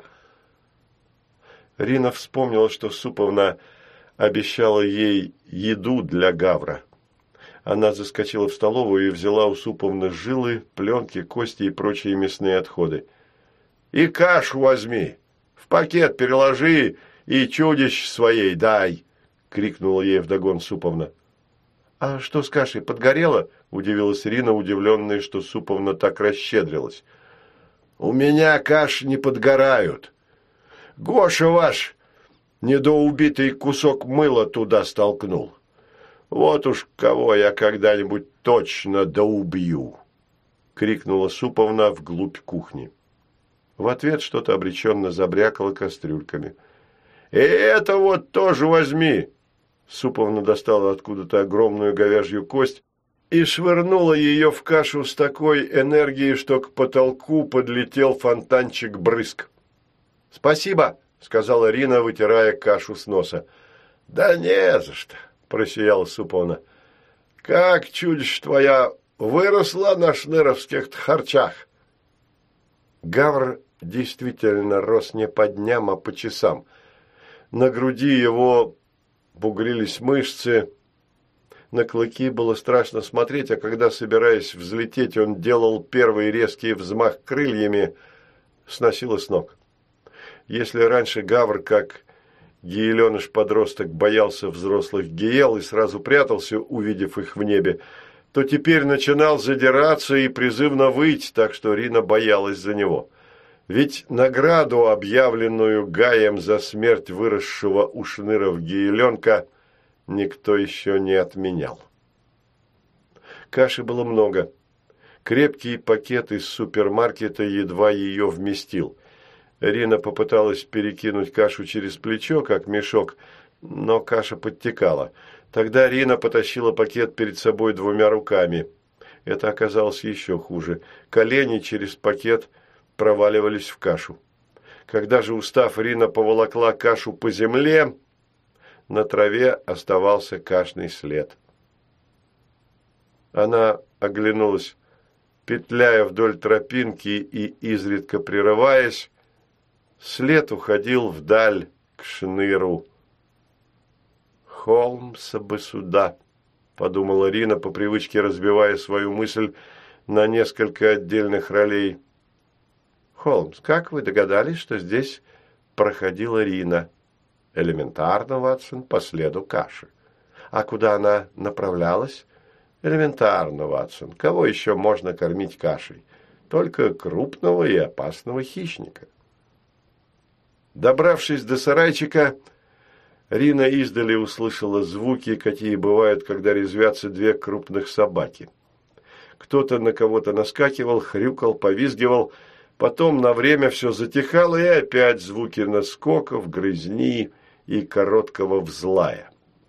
Рина вспомнила, что Суповна обещала ей еду для Гавра. Она заскочила в столовую и взяла у Суповны жилы, пленки, кости и прочие мясные отходы. «И кашу возьми, в пакет переложи и чудищ своей дай!» — крикнула ей вдогон Суповна. «А что с кашей, подгорело?» — удивилась Рина, удивленная, что Суповна так расщедрилась. «У меня каши не подгорают. Гоша ваш недоубитый кусок мыла туда столкнул. Вот уж кого я когда-нибудь точно доубью!» — крикнула Суповна вглубь кухни. В ответ что-то обреченно забрякало кастрюльками. «И это вот тоже возьми!» Суповна достала откуда-то огромную говяжью кость и швырнула ее в кашу с такой энергией, что к потолку подлетел фонтанчик брызг. «Спасибо!» — сказала Рина, вытирая кашу с носа. «Да не за что!» — просияла Суповна. «Как чудищ твоя выросла на шныровских харчах!» Гавр действительно рос не по дням, а по часам. На груди его бугрились мышцы, на клыки было страшно смотреть, а когда, собираясь взлететь, он делал первый резкий взмах крыльями, сносило с ног. Если раньше Гавр, как гиеленыш-подросток, боялся взрослых гиел и сразу прятался, увидев их в небе, то теперь начинал задираться и призывно выть, так что Рина боялась за него. Ведь награду, объявленную Гаем за смерть выросшего у шныров гиеленка, никто еще не отменял. Каши было много. Крепкий пакет из супермаркета едва ее вместил. Рина попыталась перекинуть кашу через плечо, как мешок, но каша подтекала. Тогда Рина потащила пакет перед собой двумя руками. Это оказалось еще хуже. Колени через пакет проваливались в кашу. Когда же, устав, Рина поволокла кашу по земле, на траве оставался кашный след. Она оглянулась, петляя вдоль тропинки и изредка прерываясь. След уходил вдаль к шныру. «Холмса бы сюда», – подумала Рина, по привычке разбивая свою мысль на несколько отдельных ролей. «Холмс, как вы догадались, что здесь проходила Рина?» «Элементарно, Ватсон, по следу каши». «А куда она направлялась?» «Элементарно, Ватсон. Кого еще можно кормить кашей? Только крупного и опасного хищника». Добравшись до сарайчика, Рина издали услышала звуки, какие бывают, когда резвятся две крупных собаки. Кто-то на кого-то наскакивал, хрюкал, повизгивал. Потом на время все затихало, и опять звуки наскоков, грызни и короткого взлая.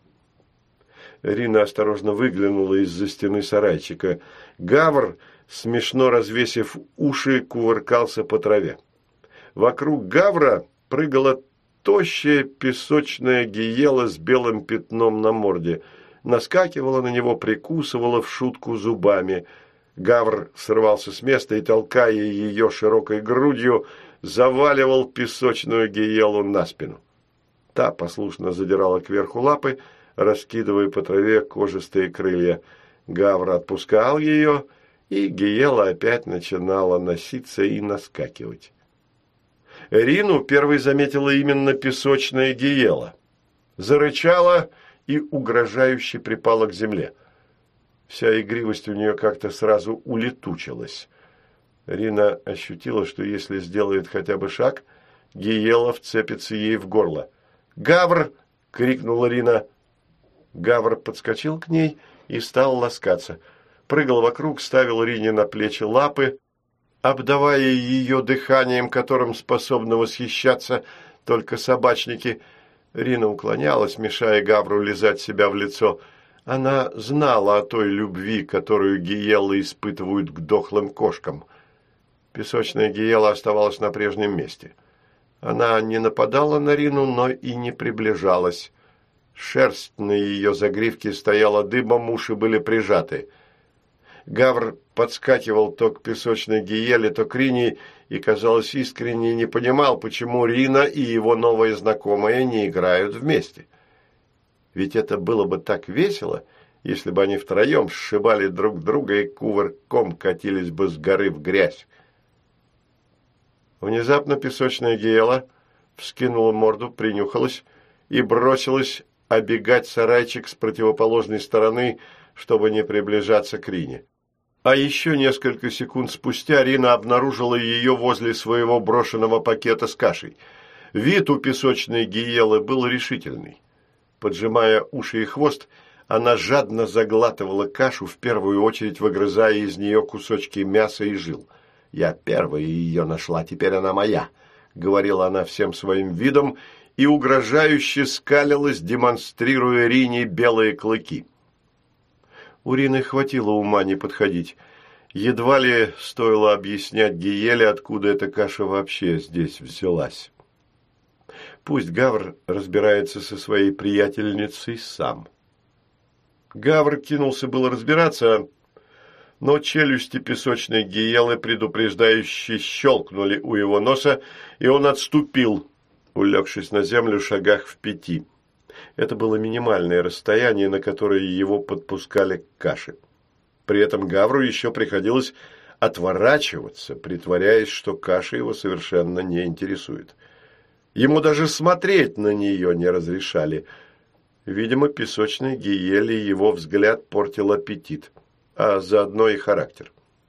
Рина осторожно выглянула из-за стены сарайчика. Гавр, смешно развесив уши, кувыркался по траве. Вокруг гавра прыгала тощая песочная гиела с белым пятном на морде. Наскакивала на него, прикусывала в шутку зубами. Гавр срывался с места и, толкая ее широкой грудью, заваливал песочную гиелу на спину. Та послушно задирала кверху лапы, раскидывая по траве кожистые крылья. Гавр отпускал ее, и гиела опять начинала носиться и наскакивать. Рину первой заметила именно песочная гиела. Зарычала и угрожающе припала к земле. Вся игривость у нее как-то сразу улетучилась. Рина ощутила, что если сделает хотя бы шаг, гиела вцепится ей в горло. «Гавр!» – крикнула Рина. Гавр подскочил к ней и стал ласкаться. Прыгал вокруг, ставил Рине на плечи лапы, обдавая ее дыханием, которым способны восхищаться только собачники. Рина уклонялась, мешая Гавру лизать себя в лицо. Она знала о той любви, которую гиелы испытывают к дохлым кошкам. Песочная гиела оставалась на прежнем месте. Она не нападала на Рину, но и не приближалась. Шерсть на ее загривке стояла дыбом, уши были прижаты. Гавр подскакивал то к песочной гиеле, то к Рине, и, казалось, искренне не понимал, почему Рина и его новая знакомая не играют вместе. Ведь это было бы так весело, если бы они втроем сшибали друг друга и кувырком катились бы с горы в грязь. Внезапно песочная гиела вскинула морду, принюхалась и бросилась обегать сарайчик с противоположной стороны, чтобы не приближаться к Рине. А еще несколько секунд спустя Рина обнаружила ее возле своего брошенного пакета с кашей. Вид у песочной гиелы был решительный. Поджимая уши и хвост, она жадно заглатывала кашу, в первую очередь выгрызая из нее кусочки мяса и жил. «Я первая ее нашла, теперь она моя», — говорила она всем своим видом и угрожающе скалилась, демонстрируя Рине белые клыки. У Рины хватило ума не подходить. Едва ли стоило объяснять гиеле, откуда эта каша вообще здесь взялась. Пусть Гавр разбирается со своей приятельницей сам. Гавр кинулся было разбираться, но челюсти песочной гиелы предупреждающе щелкнули у его носа, и он отступил, улегшись на землю шагах в 5. Это было минимальное расстояние, на которое его подпускали к каше. При этом Гавру еще приходилось отворачиваться, притворяясь, что каша его совершенно не интересует. Ему даже смотреть на нее не разрешали. Видимо, песочной гиеле его взгляд портил аппетит, а заодно и характер.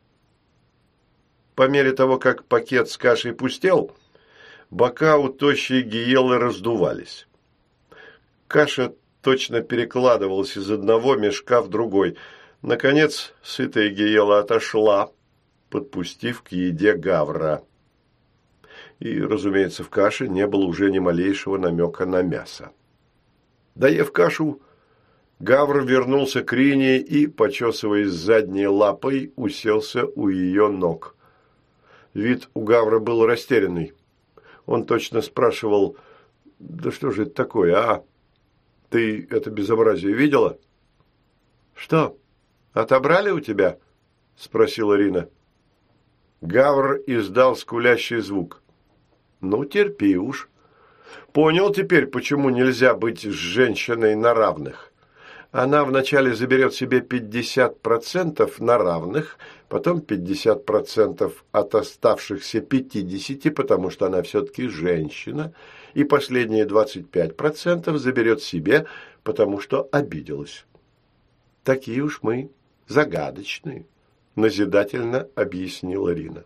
По мере того, как пакет с кашей пустел, бока у тощей гиелы раздувались. Каша точно перекладывалась из одного мешка в другой. Наконец, сытая гиела отошла, подпустив к еде Гавра. И, разумеется, в каше не было уже ни малейшего намека на мясо. Доев кашу, Гавр вернулся к Рине и, почесываясь задней лапой, уселся у ее ног. Вид у Гавра был растерянный. Он точно спрашивал: «Да что же это такое, а? Ты это безобразие видела?» «Что, отобрали у тебя?» – спросила Рина. Гавр издал скулящий звук. «Ну, терпи уж. Понял теперь, почему нельзя быть с женщиной на равных. Она вначале заберет себе 50% на равных, потом 50% от оставшихся 50%, потому что она все-таки женщина, и последние 25% заберет себе, потому что обиделась. Такие уж мы загадочные», – назидательно объяснила Рина.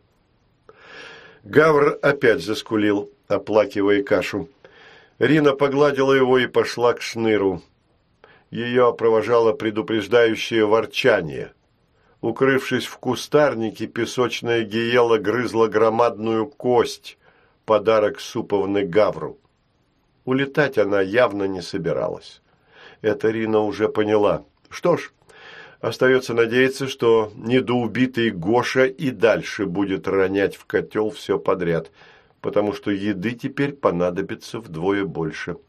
Гавр опять заскулил, оплакивая кашу. Рина погладила его и пошла к шныру. Ее провожало предупреждающее ворчание. Укрывшись в кустарнике, песочная гиела грызла громадную кость, подарок суповны Гавру. Улетать она явно не собиралась. Это Рина уже поняла. Что ж, остается надеяться, что недоубитый Гоша и дальше будет ронять в котел все подряд, потому что еды теперь понадобится вдвое больше.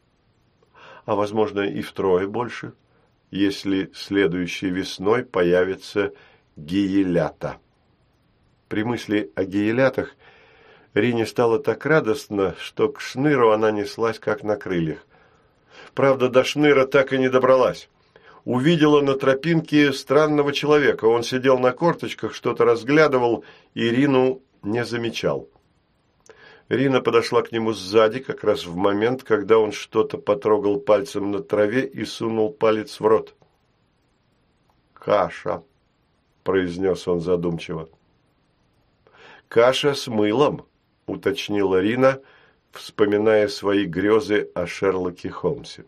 А, возможно, и втрое больше, если следующей весной появятся гиелята. При мысли о гиелятах Рине стало так радостно, что к шныру она неслась как на крыльях. Правда, до шныра так и не добралась. Увидела на тропинке странного человека. Он сидел на корточках, что-то разглядывал, и Рину не замечал. Рина подошла к нему сзади, как раз в момент, когда он что-то потрогал пальцем на траве и сунул палец в рот. «Каша», – произнес он задумчиво. «Каша с мылом», – уточнила Рина, вспоминая свои грезы о Шерлоке Холмсе.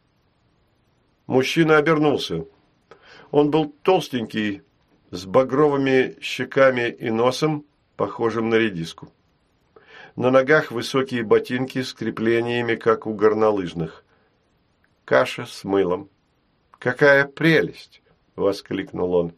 Мужчина обернулся. Он был толстенький, с багровыми щеками и носом, похожим на редиску. На ногах высокие ботинки с креплениями, как у горнолыжных. «Каша с мылом. Какая прелесть!» – воскликнул он.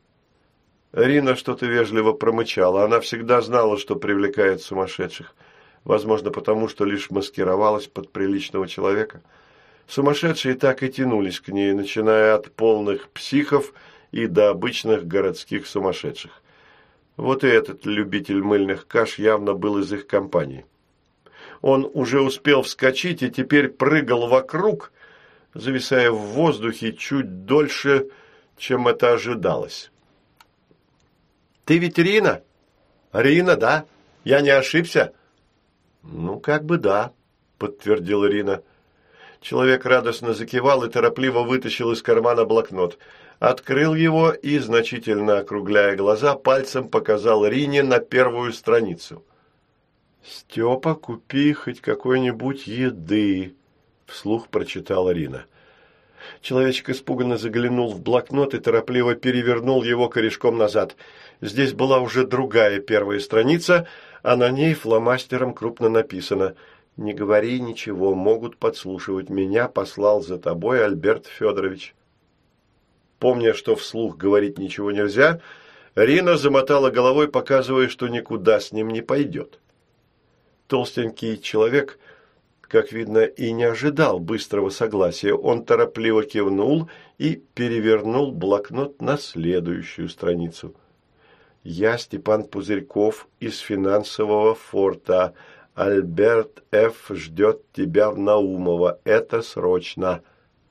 Рина что-то вежливо промычала. Она всегда знала, что привлекает сумасшедших. Возможно, потому что лишь маскировалась под приличного человека. Сумасшедшие так и тянулись к ней, начиная от полных психов и до обычных городских сумасшедших. Вот и этот любитель мыльных каш явно был из их компании. Он уже успел вскочить и теперь прыгал вокруг, зависая в воздухе чуть дольше, чем это ожидалось. «Ты ведь Рина?» «Рина, да? Я не ошибся?» «Ну, как бы да», – подтвердила Рина. Человек радостно закивал и торопливо вытащил из кармана блокнот. Открыл его и, значительно округляя глаза, пальцем показал Рине на первую страницу. «Степа, купи хоть какой-нибудь еды», – вслух прочитала Рина. Человечек испуганно заглянул в блокнот и торопливо перевернул его корешком назад. Здесь была уже другая первая страница, а на ней фломастером крупно написано: «Не говори ничего, могут подслушивать. Меня послал за тобой Альберт Федорович». Помня, что вслух говорить ничего нельзя, Рина замотала головой, показывая, что никуда с ним не пойдет. Толстенький человек, как видно, и не ожидал быстрого согласия. Он торопливо кивнул и перевернул блокнот на следующую страницу. «Я Степан Пузырьков из финансового форта. Альберт Ф. ждет тебя в Наумово. Это срочно».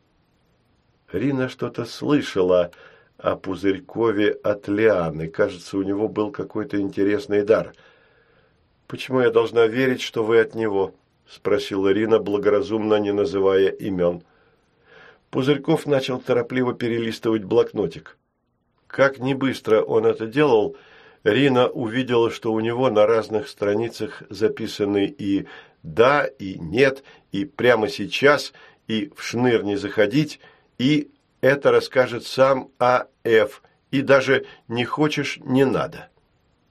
Рина что-то слышала о Пузырькове от Лианы. Кажется, у него был какой-то интересный дар. «Почему я должна верить, что вы от него?» – спросила Рина, благоразумно не называя имен. Пузырьков начал торопливо перелистывать блокнотик. Как не быстро он это делал, Рина увидела, что у него на разных страницах записаны и «да», и «нет», и «прямо сейчас», и «в шныр не заходить», и «это расскажет сам А.Ф.», и даже «не хочешь – не надо».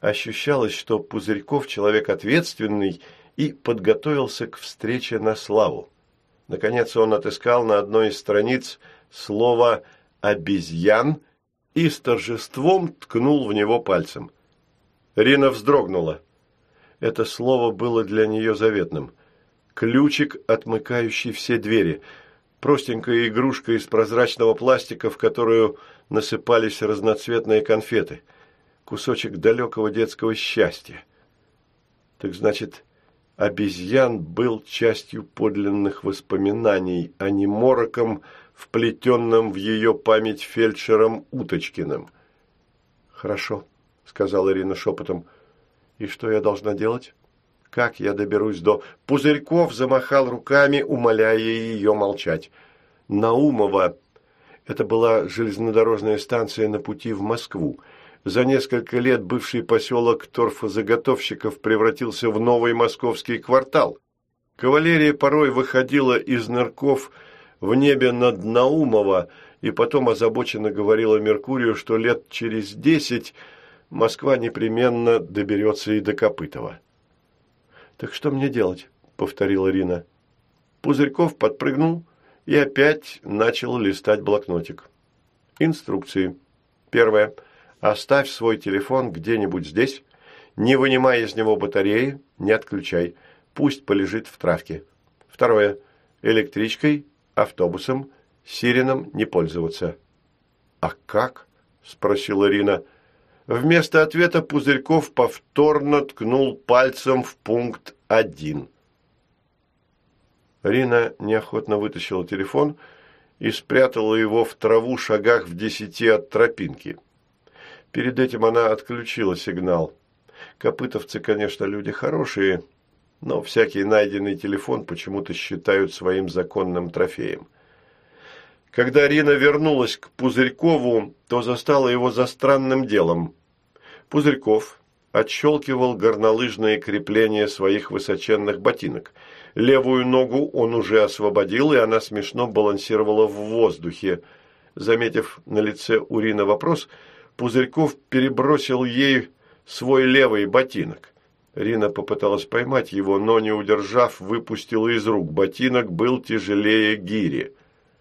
Ощущалось, что Пузырьков человек ответственный и подготовился к встрече на славу. Наконец он отыскал на одной из страниц слово «обезьян» и с торжеством ткнул в него пальцем. Рина вздрогнула. Это слово было для нее заветным. Ключик, отмыкающий все двери. Простенькая игрушка из прозрачного пластика, в которую насыпались разноцветные конфеты. Кусочек далекого детского счастья. Так значит, обезьян был частью подлинных воспоминаний, а не мороком, вплетенным в ее память фельдшером Уточкиным. «Хорошо», — сказала Ирина шепотом. «И что я должна делать? Как я доберусь до...» Пузырьков замахал руками, умоляя ее молчать. Наумово. Это была железнодорожная станция на пути в Москву. За несколько лет бывший поселок торфозаготовщиков превратился в новый московский квартал. Кавалерия порой выходила из нырков в небе над Наумово и потом озабоченно говорила Меркурию, что лет через 10 Москва непременно доберется и до Копытова. «Так что мне делать?» – повторила Рина. Пузырьков подпрыгнул и опять начал листать блокнотик. Инструкции. Первое. Оставь свой телефон где-нибудь здесь, не вынимай из него батареи, не отключай. Пусть полежит в травке. Второе. Электричкой, автобусом, сиреном не пользоваться. «А как?» – спросила Рина. Вместо ответа Пузырьков повторно ткнул пальцем в пункт 1. Рина неохотно вытащила телефон и спрятала его в траву шагах в 10 от тропинки. Перед этим она отключила сигнал. Копытовцы, конечно, люди хорошие, но всякий найденный телефон почему-то считают своим законным трофеем. Когда Рина вернулась к Пузырькову, то застала его за странным делом. Пузырьков отщелкивал горнолыжные крепления своих высоченных ботинок. Левую ногу он уже освободил, и она смешно балансировала в воздухе. Заметив на лице у Рины вопрос, Пузырьков перебросил ей свой левый ботинок. Рина попыталась поймать его, но, не удержав, выпустила из рук. Ботинок был тяжелее гири.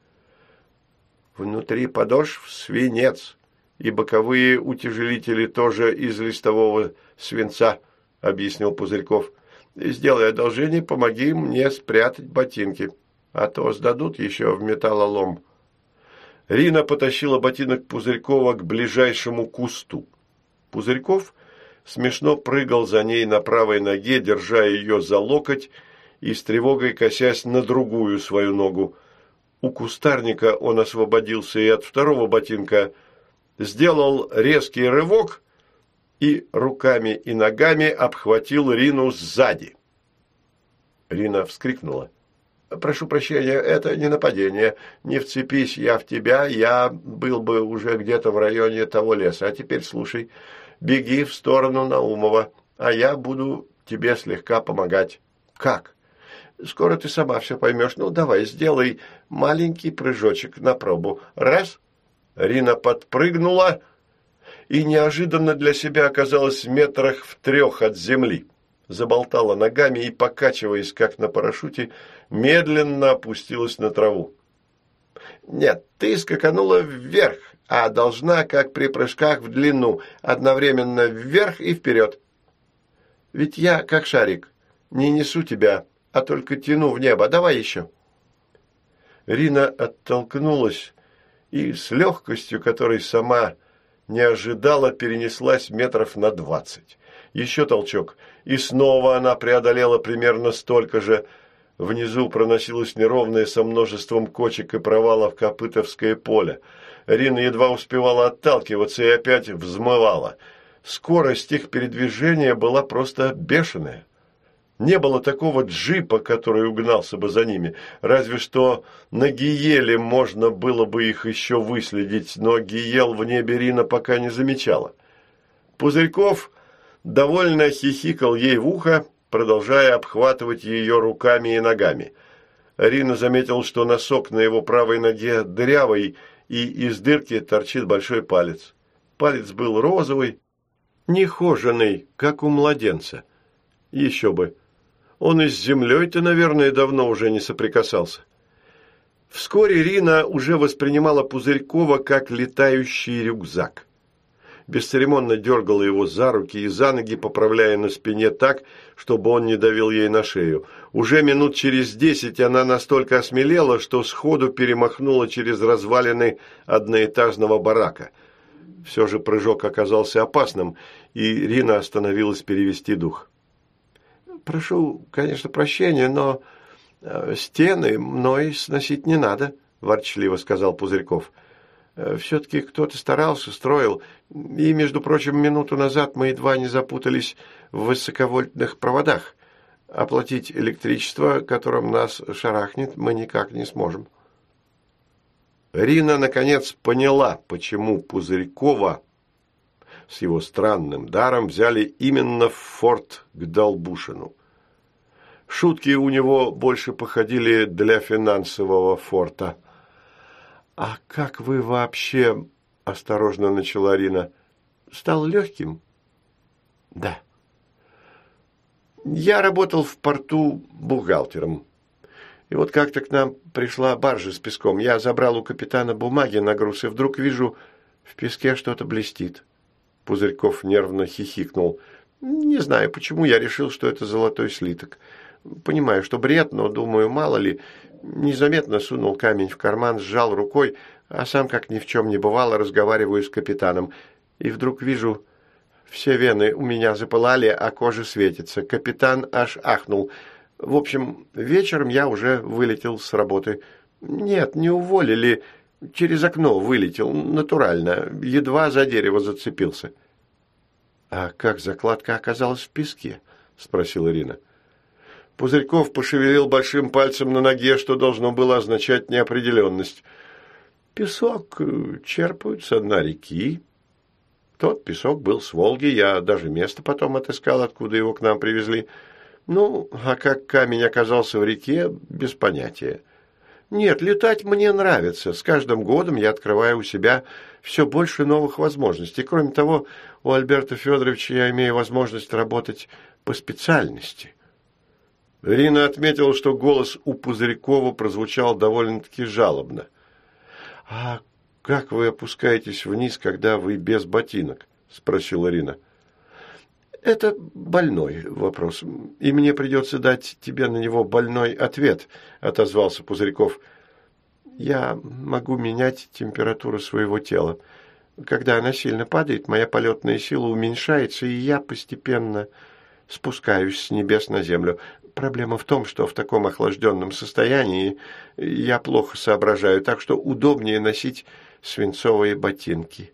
Внутри подошв свинец, и боковые утяжелители тоже из листового свинца, объяснил Пузырьков. Сделай одолжение, помоги мне спрятать ботинки, а то сдадут еще в металлолом. Рина потащила ботинок Пузырькова к ближайшему кусту. Пузырьков смешно прыгал за ней на правой ноге, держа ее за локоть и с тревогой косясь на другую свою ногу. У кустарника он освободился и от второго ботинка, сделал резкий рывок и руками и ногами обхватил Рину сзади. Рина вскрикнула. «Прошу прощения, это не нападение. Не вцепись я в тебя, я был бы уже где-то в районе того леса. А теперь слушай, беги в сторону Наумова, а я буду тебе слегка помогать». «Как?» «Скоро ты сама все поймешь. Ну, давай, сделай маленький прыжочек на пробу. Раз». Рина подпрыгнула и неожиданно для себя оказалась в метрах в 3 от земли. Заболтала ногами и, покачиваясь, как на парашюте, медленно опустилась на траву. «Нет, ты скаканула вверх, а должна, как при прыжках, в длину, одновременно вверх и вперед. Ведь я, как шарик, не несу тебя, а только тяну в небо. Давай еще». Рина оттолкнулась и с легкостью, которой сама не ожидала, перенеслась метров на 20. Еще толчок, и снова она преодолела примерно столько же. Внизу проносилось неровное со множеством кочек и провалов Копытовское поле. Рина едва успевала отталкиваться и опять взмывала. Скорость их передвижения была просто бешеная. Не было такого джипа, который угнался бы за ними. Разве что на Гиеле можно было бы их еще выследить, но Гиел в небе Рина пока не замечала. Пузырьков довольно хихикал ей в ухо, продолжая обхватывать ее руками и ногами. Рина заметила, что носок на его правой ноге дырявый, и из дырки торчит большой палец. Палец был розовый, Нехоженый, как у младенца. Еще бы. Он и с землей-то, наверное, давно уже не соприкасался. Вскоре Рина уже воспринимала Пузырькова как летающий рюкзак. Бесцеремонно дергала его за руки и за ноги, поправляя на спине так, чтобы он не давил ей на шею. Уже минут через 10 она настолько осмелела, что сходу перемахнула через развалины одноэтажного барака. Все же прыжок оказался опасным, и Рина остановилась перевести дух. «Прошу, конечно, прощения, но стены мной сносить не надо», – ворчливо сказал Пузырьков. «Все-таки кто-то старался, строил. И, между прочим, минуту назад мы едва не запутались в высоковольтных проводах. Оплатить электричество, которым нас шарахнет, мы никак не сможем». Рина, наконец, поняла, почему Пузырькова с его странным даром взяли именно в форт к Долбушину. Шутки у него больше походили для финансового форта. «А как вы вообще, – осторожно начала Рина, – стал легким?» «Да. Я работал в порту бухгалтером. И вот как-то к нам пришла баржа с песком. Я забрал у капитана бумаги на груз, и вдруг вижу, в песке что-то блестит». Пузырьков нервно хихикнул. «Не знаю, почему я решил, что это золотой слиток. Понимаю, что бред, но, думаю, мало ли. Незаметно сунул камень в карман, сжал рукой, а сам, как ни в чем не бывало, разговариваю с капитаном. И вдруг вижу, все вены у меня запылали, а кожа светится. Капитан аж ахнул. В общем, вечером я уже вылетел с работы. Нет, не уволили. Через окно вылетел, натурально. Едва за дерево зацепился». «А как закладка оказалась в песке?» – спросила Ирина. Пузырьков пошевелил большим пальцем на ноге, что должно было означать неопределенность. «Песок черпают со дна реки. Тот песок был с Волги, я даже место потом отыскал, откуда его к нам привезли. Ну, а как камень оказался в реке, без понятия. Нет, летать мне нравится. С каждым годом я открываю у себя все больше новых возможностей. Кроме того, у Альберта Федоровича я имею возможность работать по специальности». Рина отметила, что голос у Пузырькова прозвучал довольно-таки жалобно. «А как вы опускаетесь вниз, когда вы без ботинок?» – спросила Рина. «Это больной вопрос, и мне придется дать тебе на него больной ответ», – отозвался Пузырьков. «Я могу менять температуру своего тела. Когда она сильно падает, моя полетная сила уменьшается, и я постепенно спускаюсь с небес на землю. Проблема в том, что в таком охлажденном состоянии я плохо соображаю, так что удобнее носить свинцовые ботинки».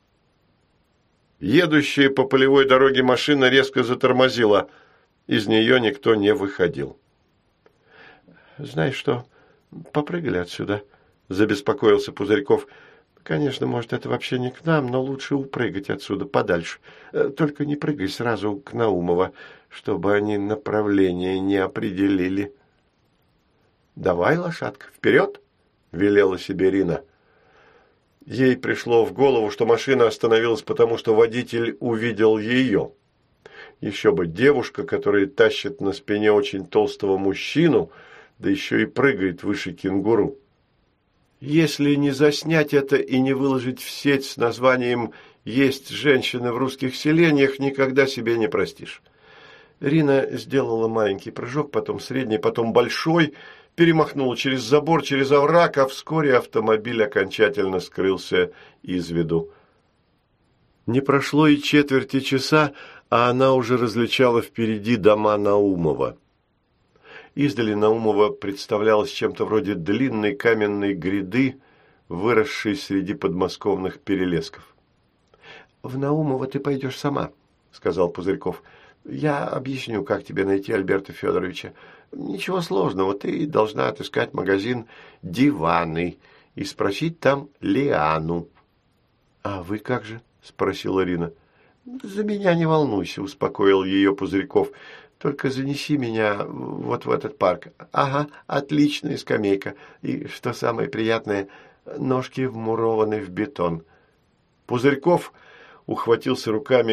Едущая по полевой дороге машина резко затормозила. Из нее никто не выходил. «Знаешь что, попрыгали отсюда», – забеспокоился Пузырьков. «Конечно, может, это вообще не к нам, но лучше упрыгать отсюда подальше. Только не прыгай сразу к Наумова, чтобы они направление не определили». «Давай, лошадка, вперед!» – велела себе Рина. Ей пришло в голову, что машина остановилась, потому что водитель увидел ее. Еще бы, девушка, которая тащит на спине очень толстого мужчину, да еще и прыгает выше кенгуру. Если не заснять это и не выложить в сеть с названием «Есть женщины в русских селениях», никогда себе не простишь. Рина сделала маленький прыжок, потом средний, потом большой, перемахнула через забор, через овраг, а вскоре автомобиль окончательно скрылся из виду. Не прошло и четверти часа, а она уже различала впереди дома Наумова. Издали Наумова представлялось чем-то вроде длинной каменной гряды, выросшей среди подмосковных перелесков. «В Наумова ты пойдешь сама», – сказал Пузырьков. «Я объясню, как тебе найти Альберта Федоровича. Ничего сложного, ты должна отыскать магазин «Диваны» и спросить там Лиану». «А вы как же?» – спросила Рина. «За меня не волнуйся», – успокоил ее Пузырьков. «Только занеси меня вот в этот парк. Ага, отличная скамейка. И, что самое приятное, ножки вмурованы в бетон». Пузырьков ухватился руками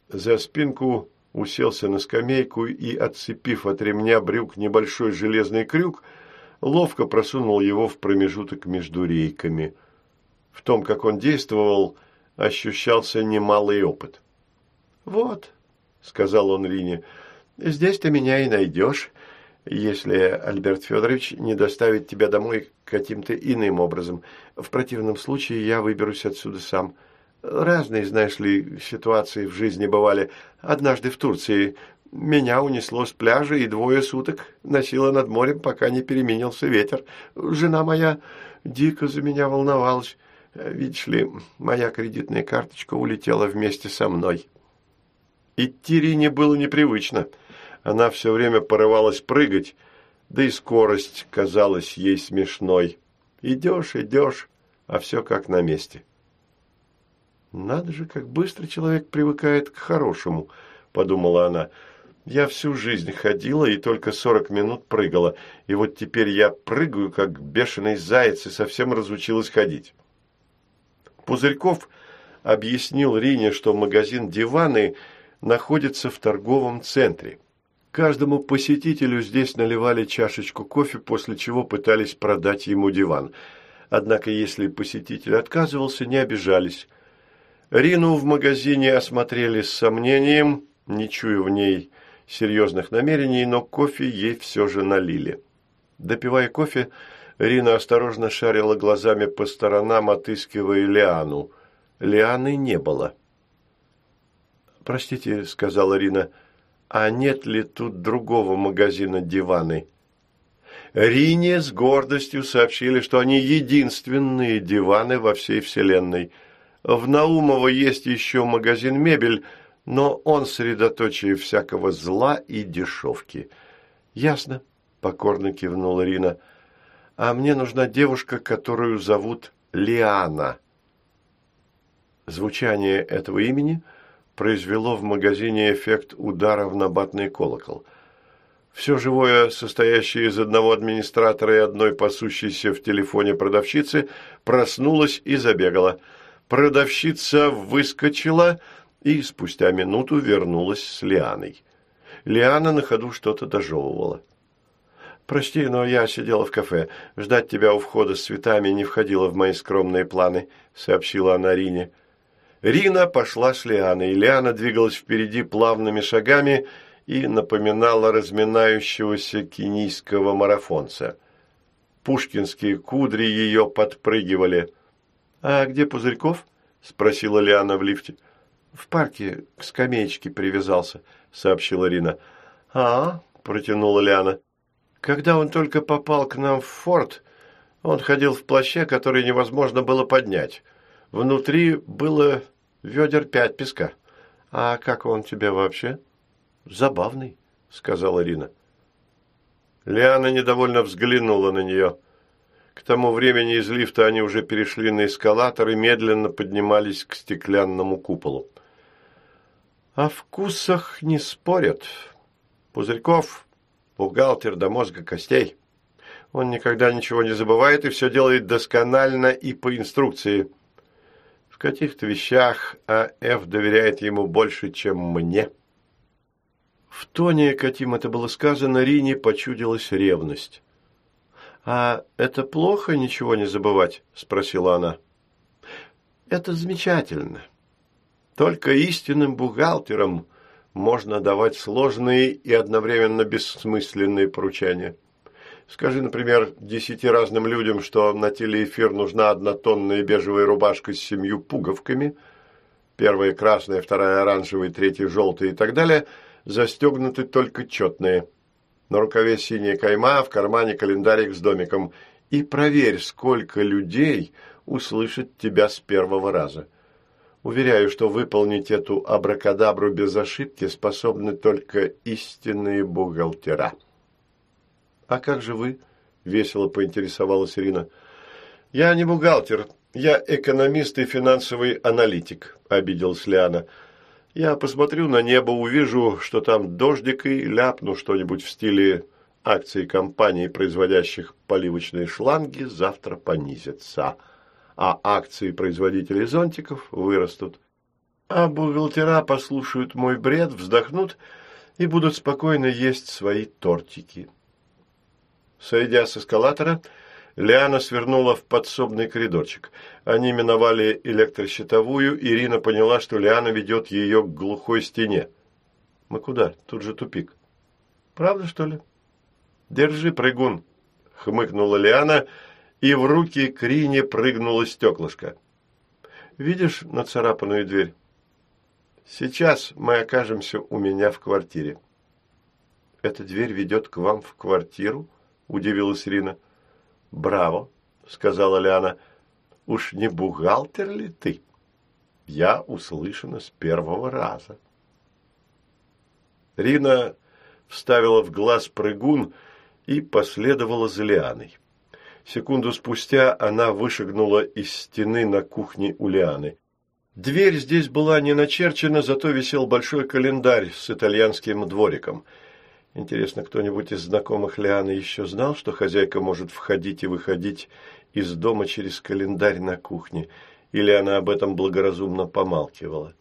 за спинку, уселся на скамейку и, отцепив от ремня брюк небольшой железный крюк, ловко просунул его в промежуток между рейками. В том, как он действовал, ощущался немалый опыт. «Вот», — сказал он Рине, — «здесь ты меня и найдешь, если Альберт Федорович не доставит тебя домой каким-то иным образом. В противном случае я выберусь отсюда сам. Разные, знаешь ли, ситуации в жизни бывали. Однажды в Турции меня унесло с пляжа и 2 суток носило над морем, пока не переменился ветер. Жена моя дико за меня волновалась. Видишь ли, моя кредитная карточка улетела вместе со мной». Идти Рине было непривычно. Она все время порывалась прыгать, да и скорость казалась ей смешной. Идешь, а все как на месте. «Надо же, как быстро человек привыкает к хорошему», – подумала она. «Я всю жизнь ходила и только 40 минут прыгала, и вот теперь я прыгаю, как бешеный заяц, и совсем разучилась ходить». Пузырьков объяснил Рине, что магазин «Диваны» находится в торговом центре. Каждому посетителю здесь наливали чашечку кофе, после чего пытались продать ему диван. Однако, если посетитель отказывался, не обижались. Рину в магазине осмотрели с сомнением, не чуя в ней серьезных намерений, но кофе ей все же налили. Допивая кофе, Рина осторожно шарила глазами по сторонам, отыскивая Лиану. Лианы не было. «Простите», — сказала Рина, — «а нет ли тут другого магазина «Диваны»?» Рине с гордостью сообщили, что они единственные диваны во всей вселенной. В Наумово есть еще магазин «Мебель», но он средоточие всякого зла и дешевки. «Ясно», — покорно кивнула Рина, — «а мне нужна девушка, которую зовут Лиана». Звучание этого имени произвело в магазине эффект удара в набатный колокол. Все живое, состоящее из одного администратора и одной пасущейся в телефоне продавщицы, проснулось и забегало. Продавщица выскочила и спустя минуту вернулась с Лианой. Лиана на ходу что-то дожевывала. «Прости, но я сидела в кафе. Ждать тебя у входа с цветами не входило в мои скромные планы», — сообщила она Рине. Рина пошла с Лианой. Лиана двигалась впереди плавными шагами и напоминала разминающегося кенийского марафонца. Пушкинские кудри ее подпрыгивали. «А где Пузырьков?» – спросила Лиана в лифте. «В парке к скамеечке привязался», – сообщила Рина. Протянула Лиана. «Когда он только попал к нам в форт, он ходил в плаще, который невозможно было поднять. Внутри было ведер 5 песка. А как он тебе вообще?» «Забавный», — сказала Рина. Лиана недовольно взглянула на нее. К тому времени из лифта они уже перешли на эскалатор и медленно поднимались к стеклянному куполу. «О вкусах не спорят. Пузырьков – бухгалтер до мозга костей. Он никогда ничего не забывает и все делает досконально и по инструкции. В каких-то вещах А.Ф. доверяет ему больше, чем мне». В тоне, каким это было сказано, Рине почудилась ревность. «А это плохо, ничего не забывать?» – спросила она. «Это замечательно. Только истинным бухгалтерам можно давать сложные и одновременно бессмысленные поручения. Скажи, например, 10 разным людям, что на телеэфир нужна однотонная бежевая рубашка с 7 пуговками, первая красная, вторая оранжевая, третья желтая и так далее, застегнуты только четные. На рукаве синяя кайма, в кармане календарик с домиком. И проверь, сколько людей услышит тебя с первого раза. Уверяю, что выполнить эту абракадабру без ошибки способны только истинные бухгалтера». «А как же вы?» – весело поинтересовалась Ирина. «Я не бухгалтер, я экономист и финансовый аналитик», – обиделась Лиана. «Я посмотрю на небо, увижу, что там дождик, и ляпну что-нибудь в стиле акций компаний, производящих поливочные шланги, завтра понизятся, а акции производителей зонтиков вырастут. а бухгалтера послушают мой бред, вздохнут и будут спокойно есть свои тортики. Сойдя с эскалатора, Лиана свернула в подсобный коридорчик. Они миновали электрощитовую, Ирина поняла, что Лиана ведет ее к глухой стене. «Мы куда? Тут же тупик». «Правда, что ли?» «Держи, прыгун», — хмыкнула Лиана, и в руки к Рине прыгнуло стеклышко. «Видишь нацарапанную дверь? Сейчас мы окажемся у меня в квартире». «Эта дверь ведет к вам в квартиру?» – удивилась Рина. «Браво!» – сказала Лиана. «Уж не бухгалтер ли ты?» Я услышана с первого раза. Рина вставила в глаз прыгун и последовала за Лианой. Секунду спустя она вышагнула из стены на кухне у Лианы. Дверь здесь была не начерчена, зато висел большой календарь с итальянским двориком. Интересно, кто-нибудь из знакомых Лианы еще знал, что хозяйка может входить и выходить из дома через календарь на кухне, или она об этом благоразумно помалкивала?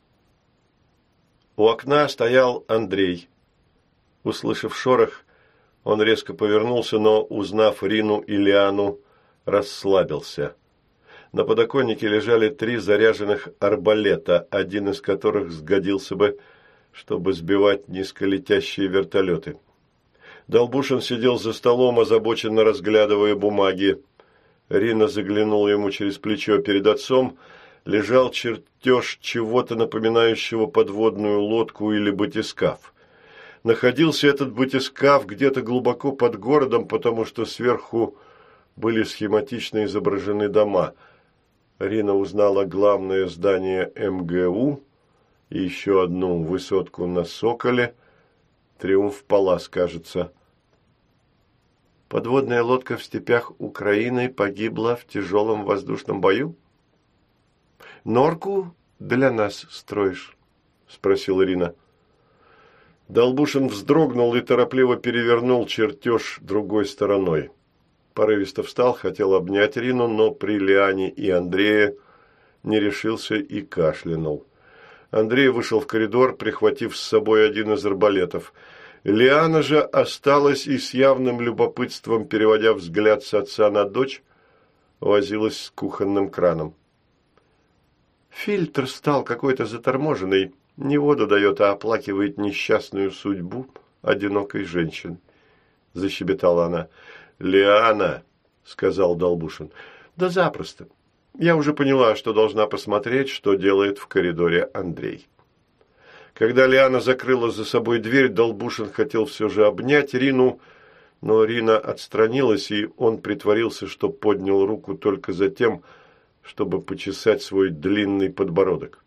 У окна стоял Андрей. Услышав шорох, он резко повернулся, но, узнав Рину и Лиану, расслабился. На подоконнике лежали 3 заряженных арбалета, один из которых сгодился бы, чтобы сбивать низколетящие вертолеты. Долбушин сидел за столом, озабоченно разглядывая бумаги. Рина заглянула ему через плечо. Перед отцом лежал чертеж чего-то напоминающего подводную лодку или батискаф. Находился этот батискаф где-то глубоко под городом, потому что сверху были схематично изображены дома. Рина узнала главное здание МГУ и еще одну высотку на Соколе. Триумф-Палас, кажется. Подводная лодка в степях Украины погибла в тяжелом воздушном бою? «Норку для нас строишь?» – спросила Рина. Долбушин вздрогнул и торопливо перевернул чертеж другой стороной. Порывисто встал, хотел обнять Рину, но при Лиане и Андрее не решился и кашлянул. Андрей вышел в коридор, прихватив с собой один из арбалетов. Лиана же осталась и с явным любопытством, переводя взгляд с отца на дочь, возилась с кухонным краном. «Фильтр стал какой-то заторможенный, не воду дает, а оплакивает несчастную судьбу одинокой женщины», – защебетала она. «Лиана», – сказал Долбушин. «Да запросто. Я уже поняла, что должна посмотреть, что делает в коридоре Андрей». Когда Лиана закрыла за собой дверь, Долбушин хотел все же обнять Рину, но Рина отстранилась, и он притворился, что поднял руку только за тем, чтобы почесать свой длинный подбородок.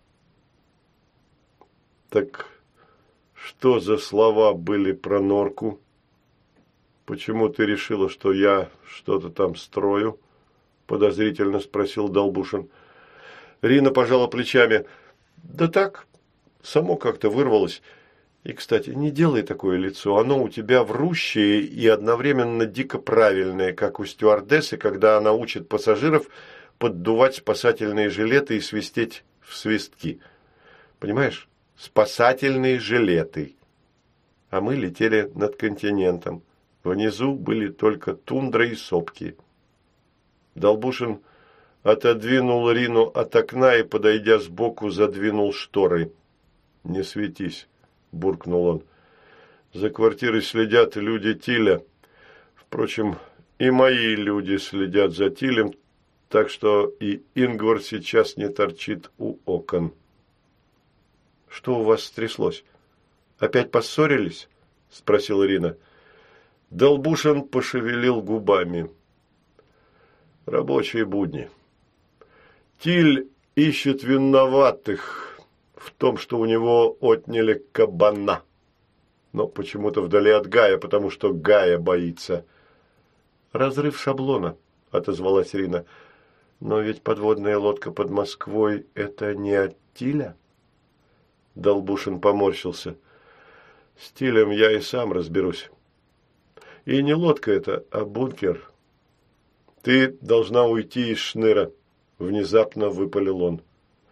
«Так что за слова были про норку? Почему ты решила, что я что-то там строю?» – подозрительно спросил Долбушин. Рина пожала плечами. «Да так, само как-то вырвалось. И, кстати, не делай такое лицо, оно у тебя врущее и одновременно дико правильное, как у стюардессы, когда она учит пассажиров поддувать спасательные жилеты и свистеть в свистки. Понимаешь? Спасательные жилеты. А мы летели над континентом. Внизу были только тундра и сопки». Долбушин отодвинул Рину от окна и, подойдя сбоку, задвинул шторы. «Не светись», – буркнул он. «За квартирой следят люди Тиля. Впрочем, и мои люди следят за Тилем, так что и Ингвар сейчас не торчит у окон». «Что у вас стряслось? Опять поссорились?» – спросила Ирина. Долбушин пошевелил губами. «Рабочие будни. Тиль ищет виноватых в том, что у него отняли кабана. Но почему-то вдали от Гая, потому что Гая боится». «Разрыв шаблона», – отозвалась Ирина. «Но ведь подводная лодка под Москвой – это не от Тиля?» Долбушин поморщился. «С Тилем я и сам разберусь. И не лодка это, а бункер. Ты должна уйти из Шныра», – внезапно выпалил он.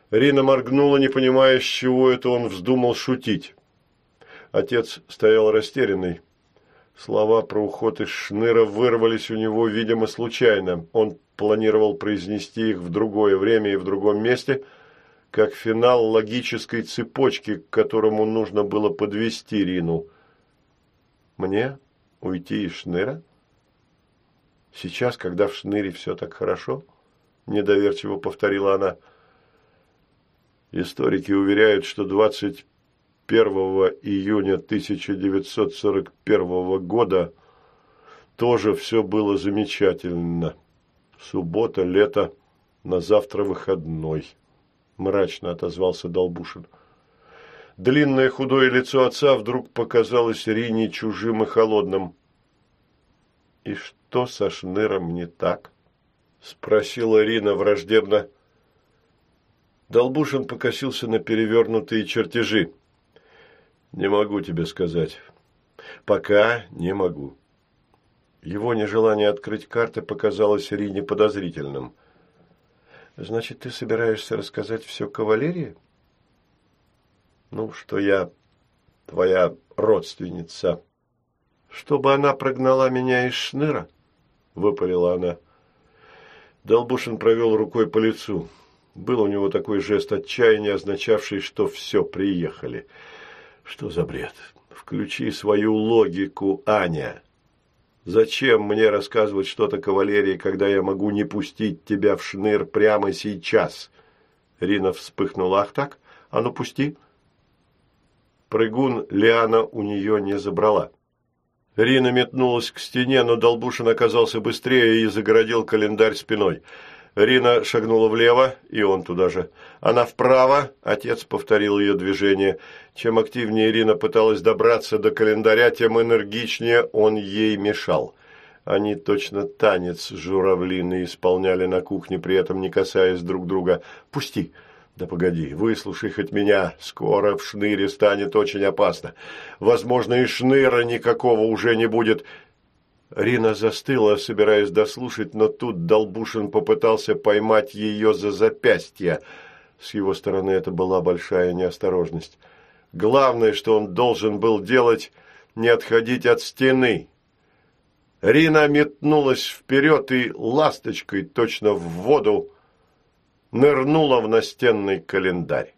Рина моргнула, не понимая, с чего это он вздумал шутить. Отец стоял растерянный. Слова про уход из Шныра вырвались у него, видимо, случайно. Он планировал произнести их в другое время и в другом месте, как финал логической цепочки, к которому нужно было подвести Рину. «Мне уйти из Шныра? Сейчас, когда в Шныре все так хорошо?» – недоверчиво повторила она. Историки уверяют, что 21 июня 1941 года тоже все было замечательно. Суббота, лето, на завтра выходной. Мрачно отозвался Долбушин. Длинное худое лицо отца вдруг показалось Рине чужим и холодным. «И что со Шныром не так?» – спросила Рина враждебно. Долбушин покосился на перевернутые чертежи. «Не могу тебе сказать. Пока не могу». Его нежелание открыть карты показалось Рине подозрительным. «Значит, ты собираешься рассказать все кавалерии?» «Ну, что я твоя родственница». «Чтобы она прогнала меня из Шныра?» – выпалила она. Долбушин провел рукой по лицу. Был у него такой жест отчаяния, означавший, что все, приехали. «Что за бред? Включи свою логику, Аня. Зачем мне рассказывать что-то кавалерии, когда я могу не пустить тебя в Шныр прямо сейчас?» Рина вспыхнула. «Ах так? А ну пусти!» Прыгун Лиана у нее не забрала. Рина метнулась к стене, но Долбушин оказался быстрее и загородил календарь спиной. Рина шагнула влево, и он туда же. Она вправо, отец повторил ее движение. Чем активнее Рина пыталась добраться до календаря, тем энергичнее он ей мешал. Они точно танец журавлиный исполняли на кухне, при этом не касаясь друг друга. «Пусти!» «Да погоди, выслушай хоть меня. Скоро в Шныре станет очень опасно. Возможно, и Шныра никакого уже не будет». Рина застыла, собираясь дослушать, но тут Долбушин попытался поймать ее за запястье. С его стороны это была большая неосторожность. Главное, что он должен был делать, не отходить от стены. Рина метнулась вперед и ласточкой, точно в воду, нырнула в настенный календарь.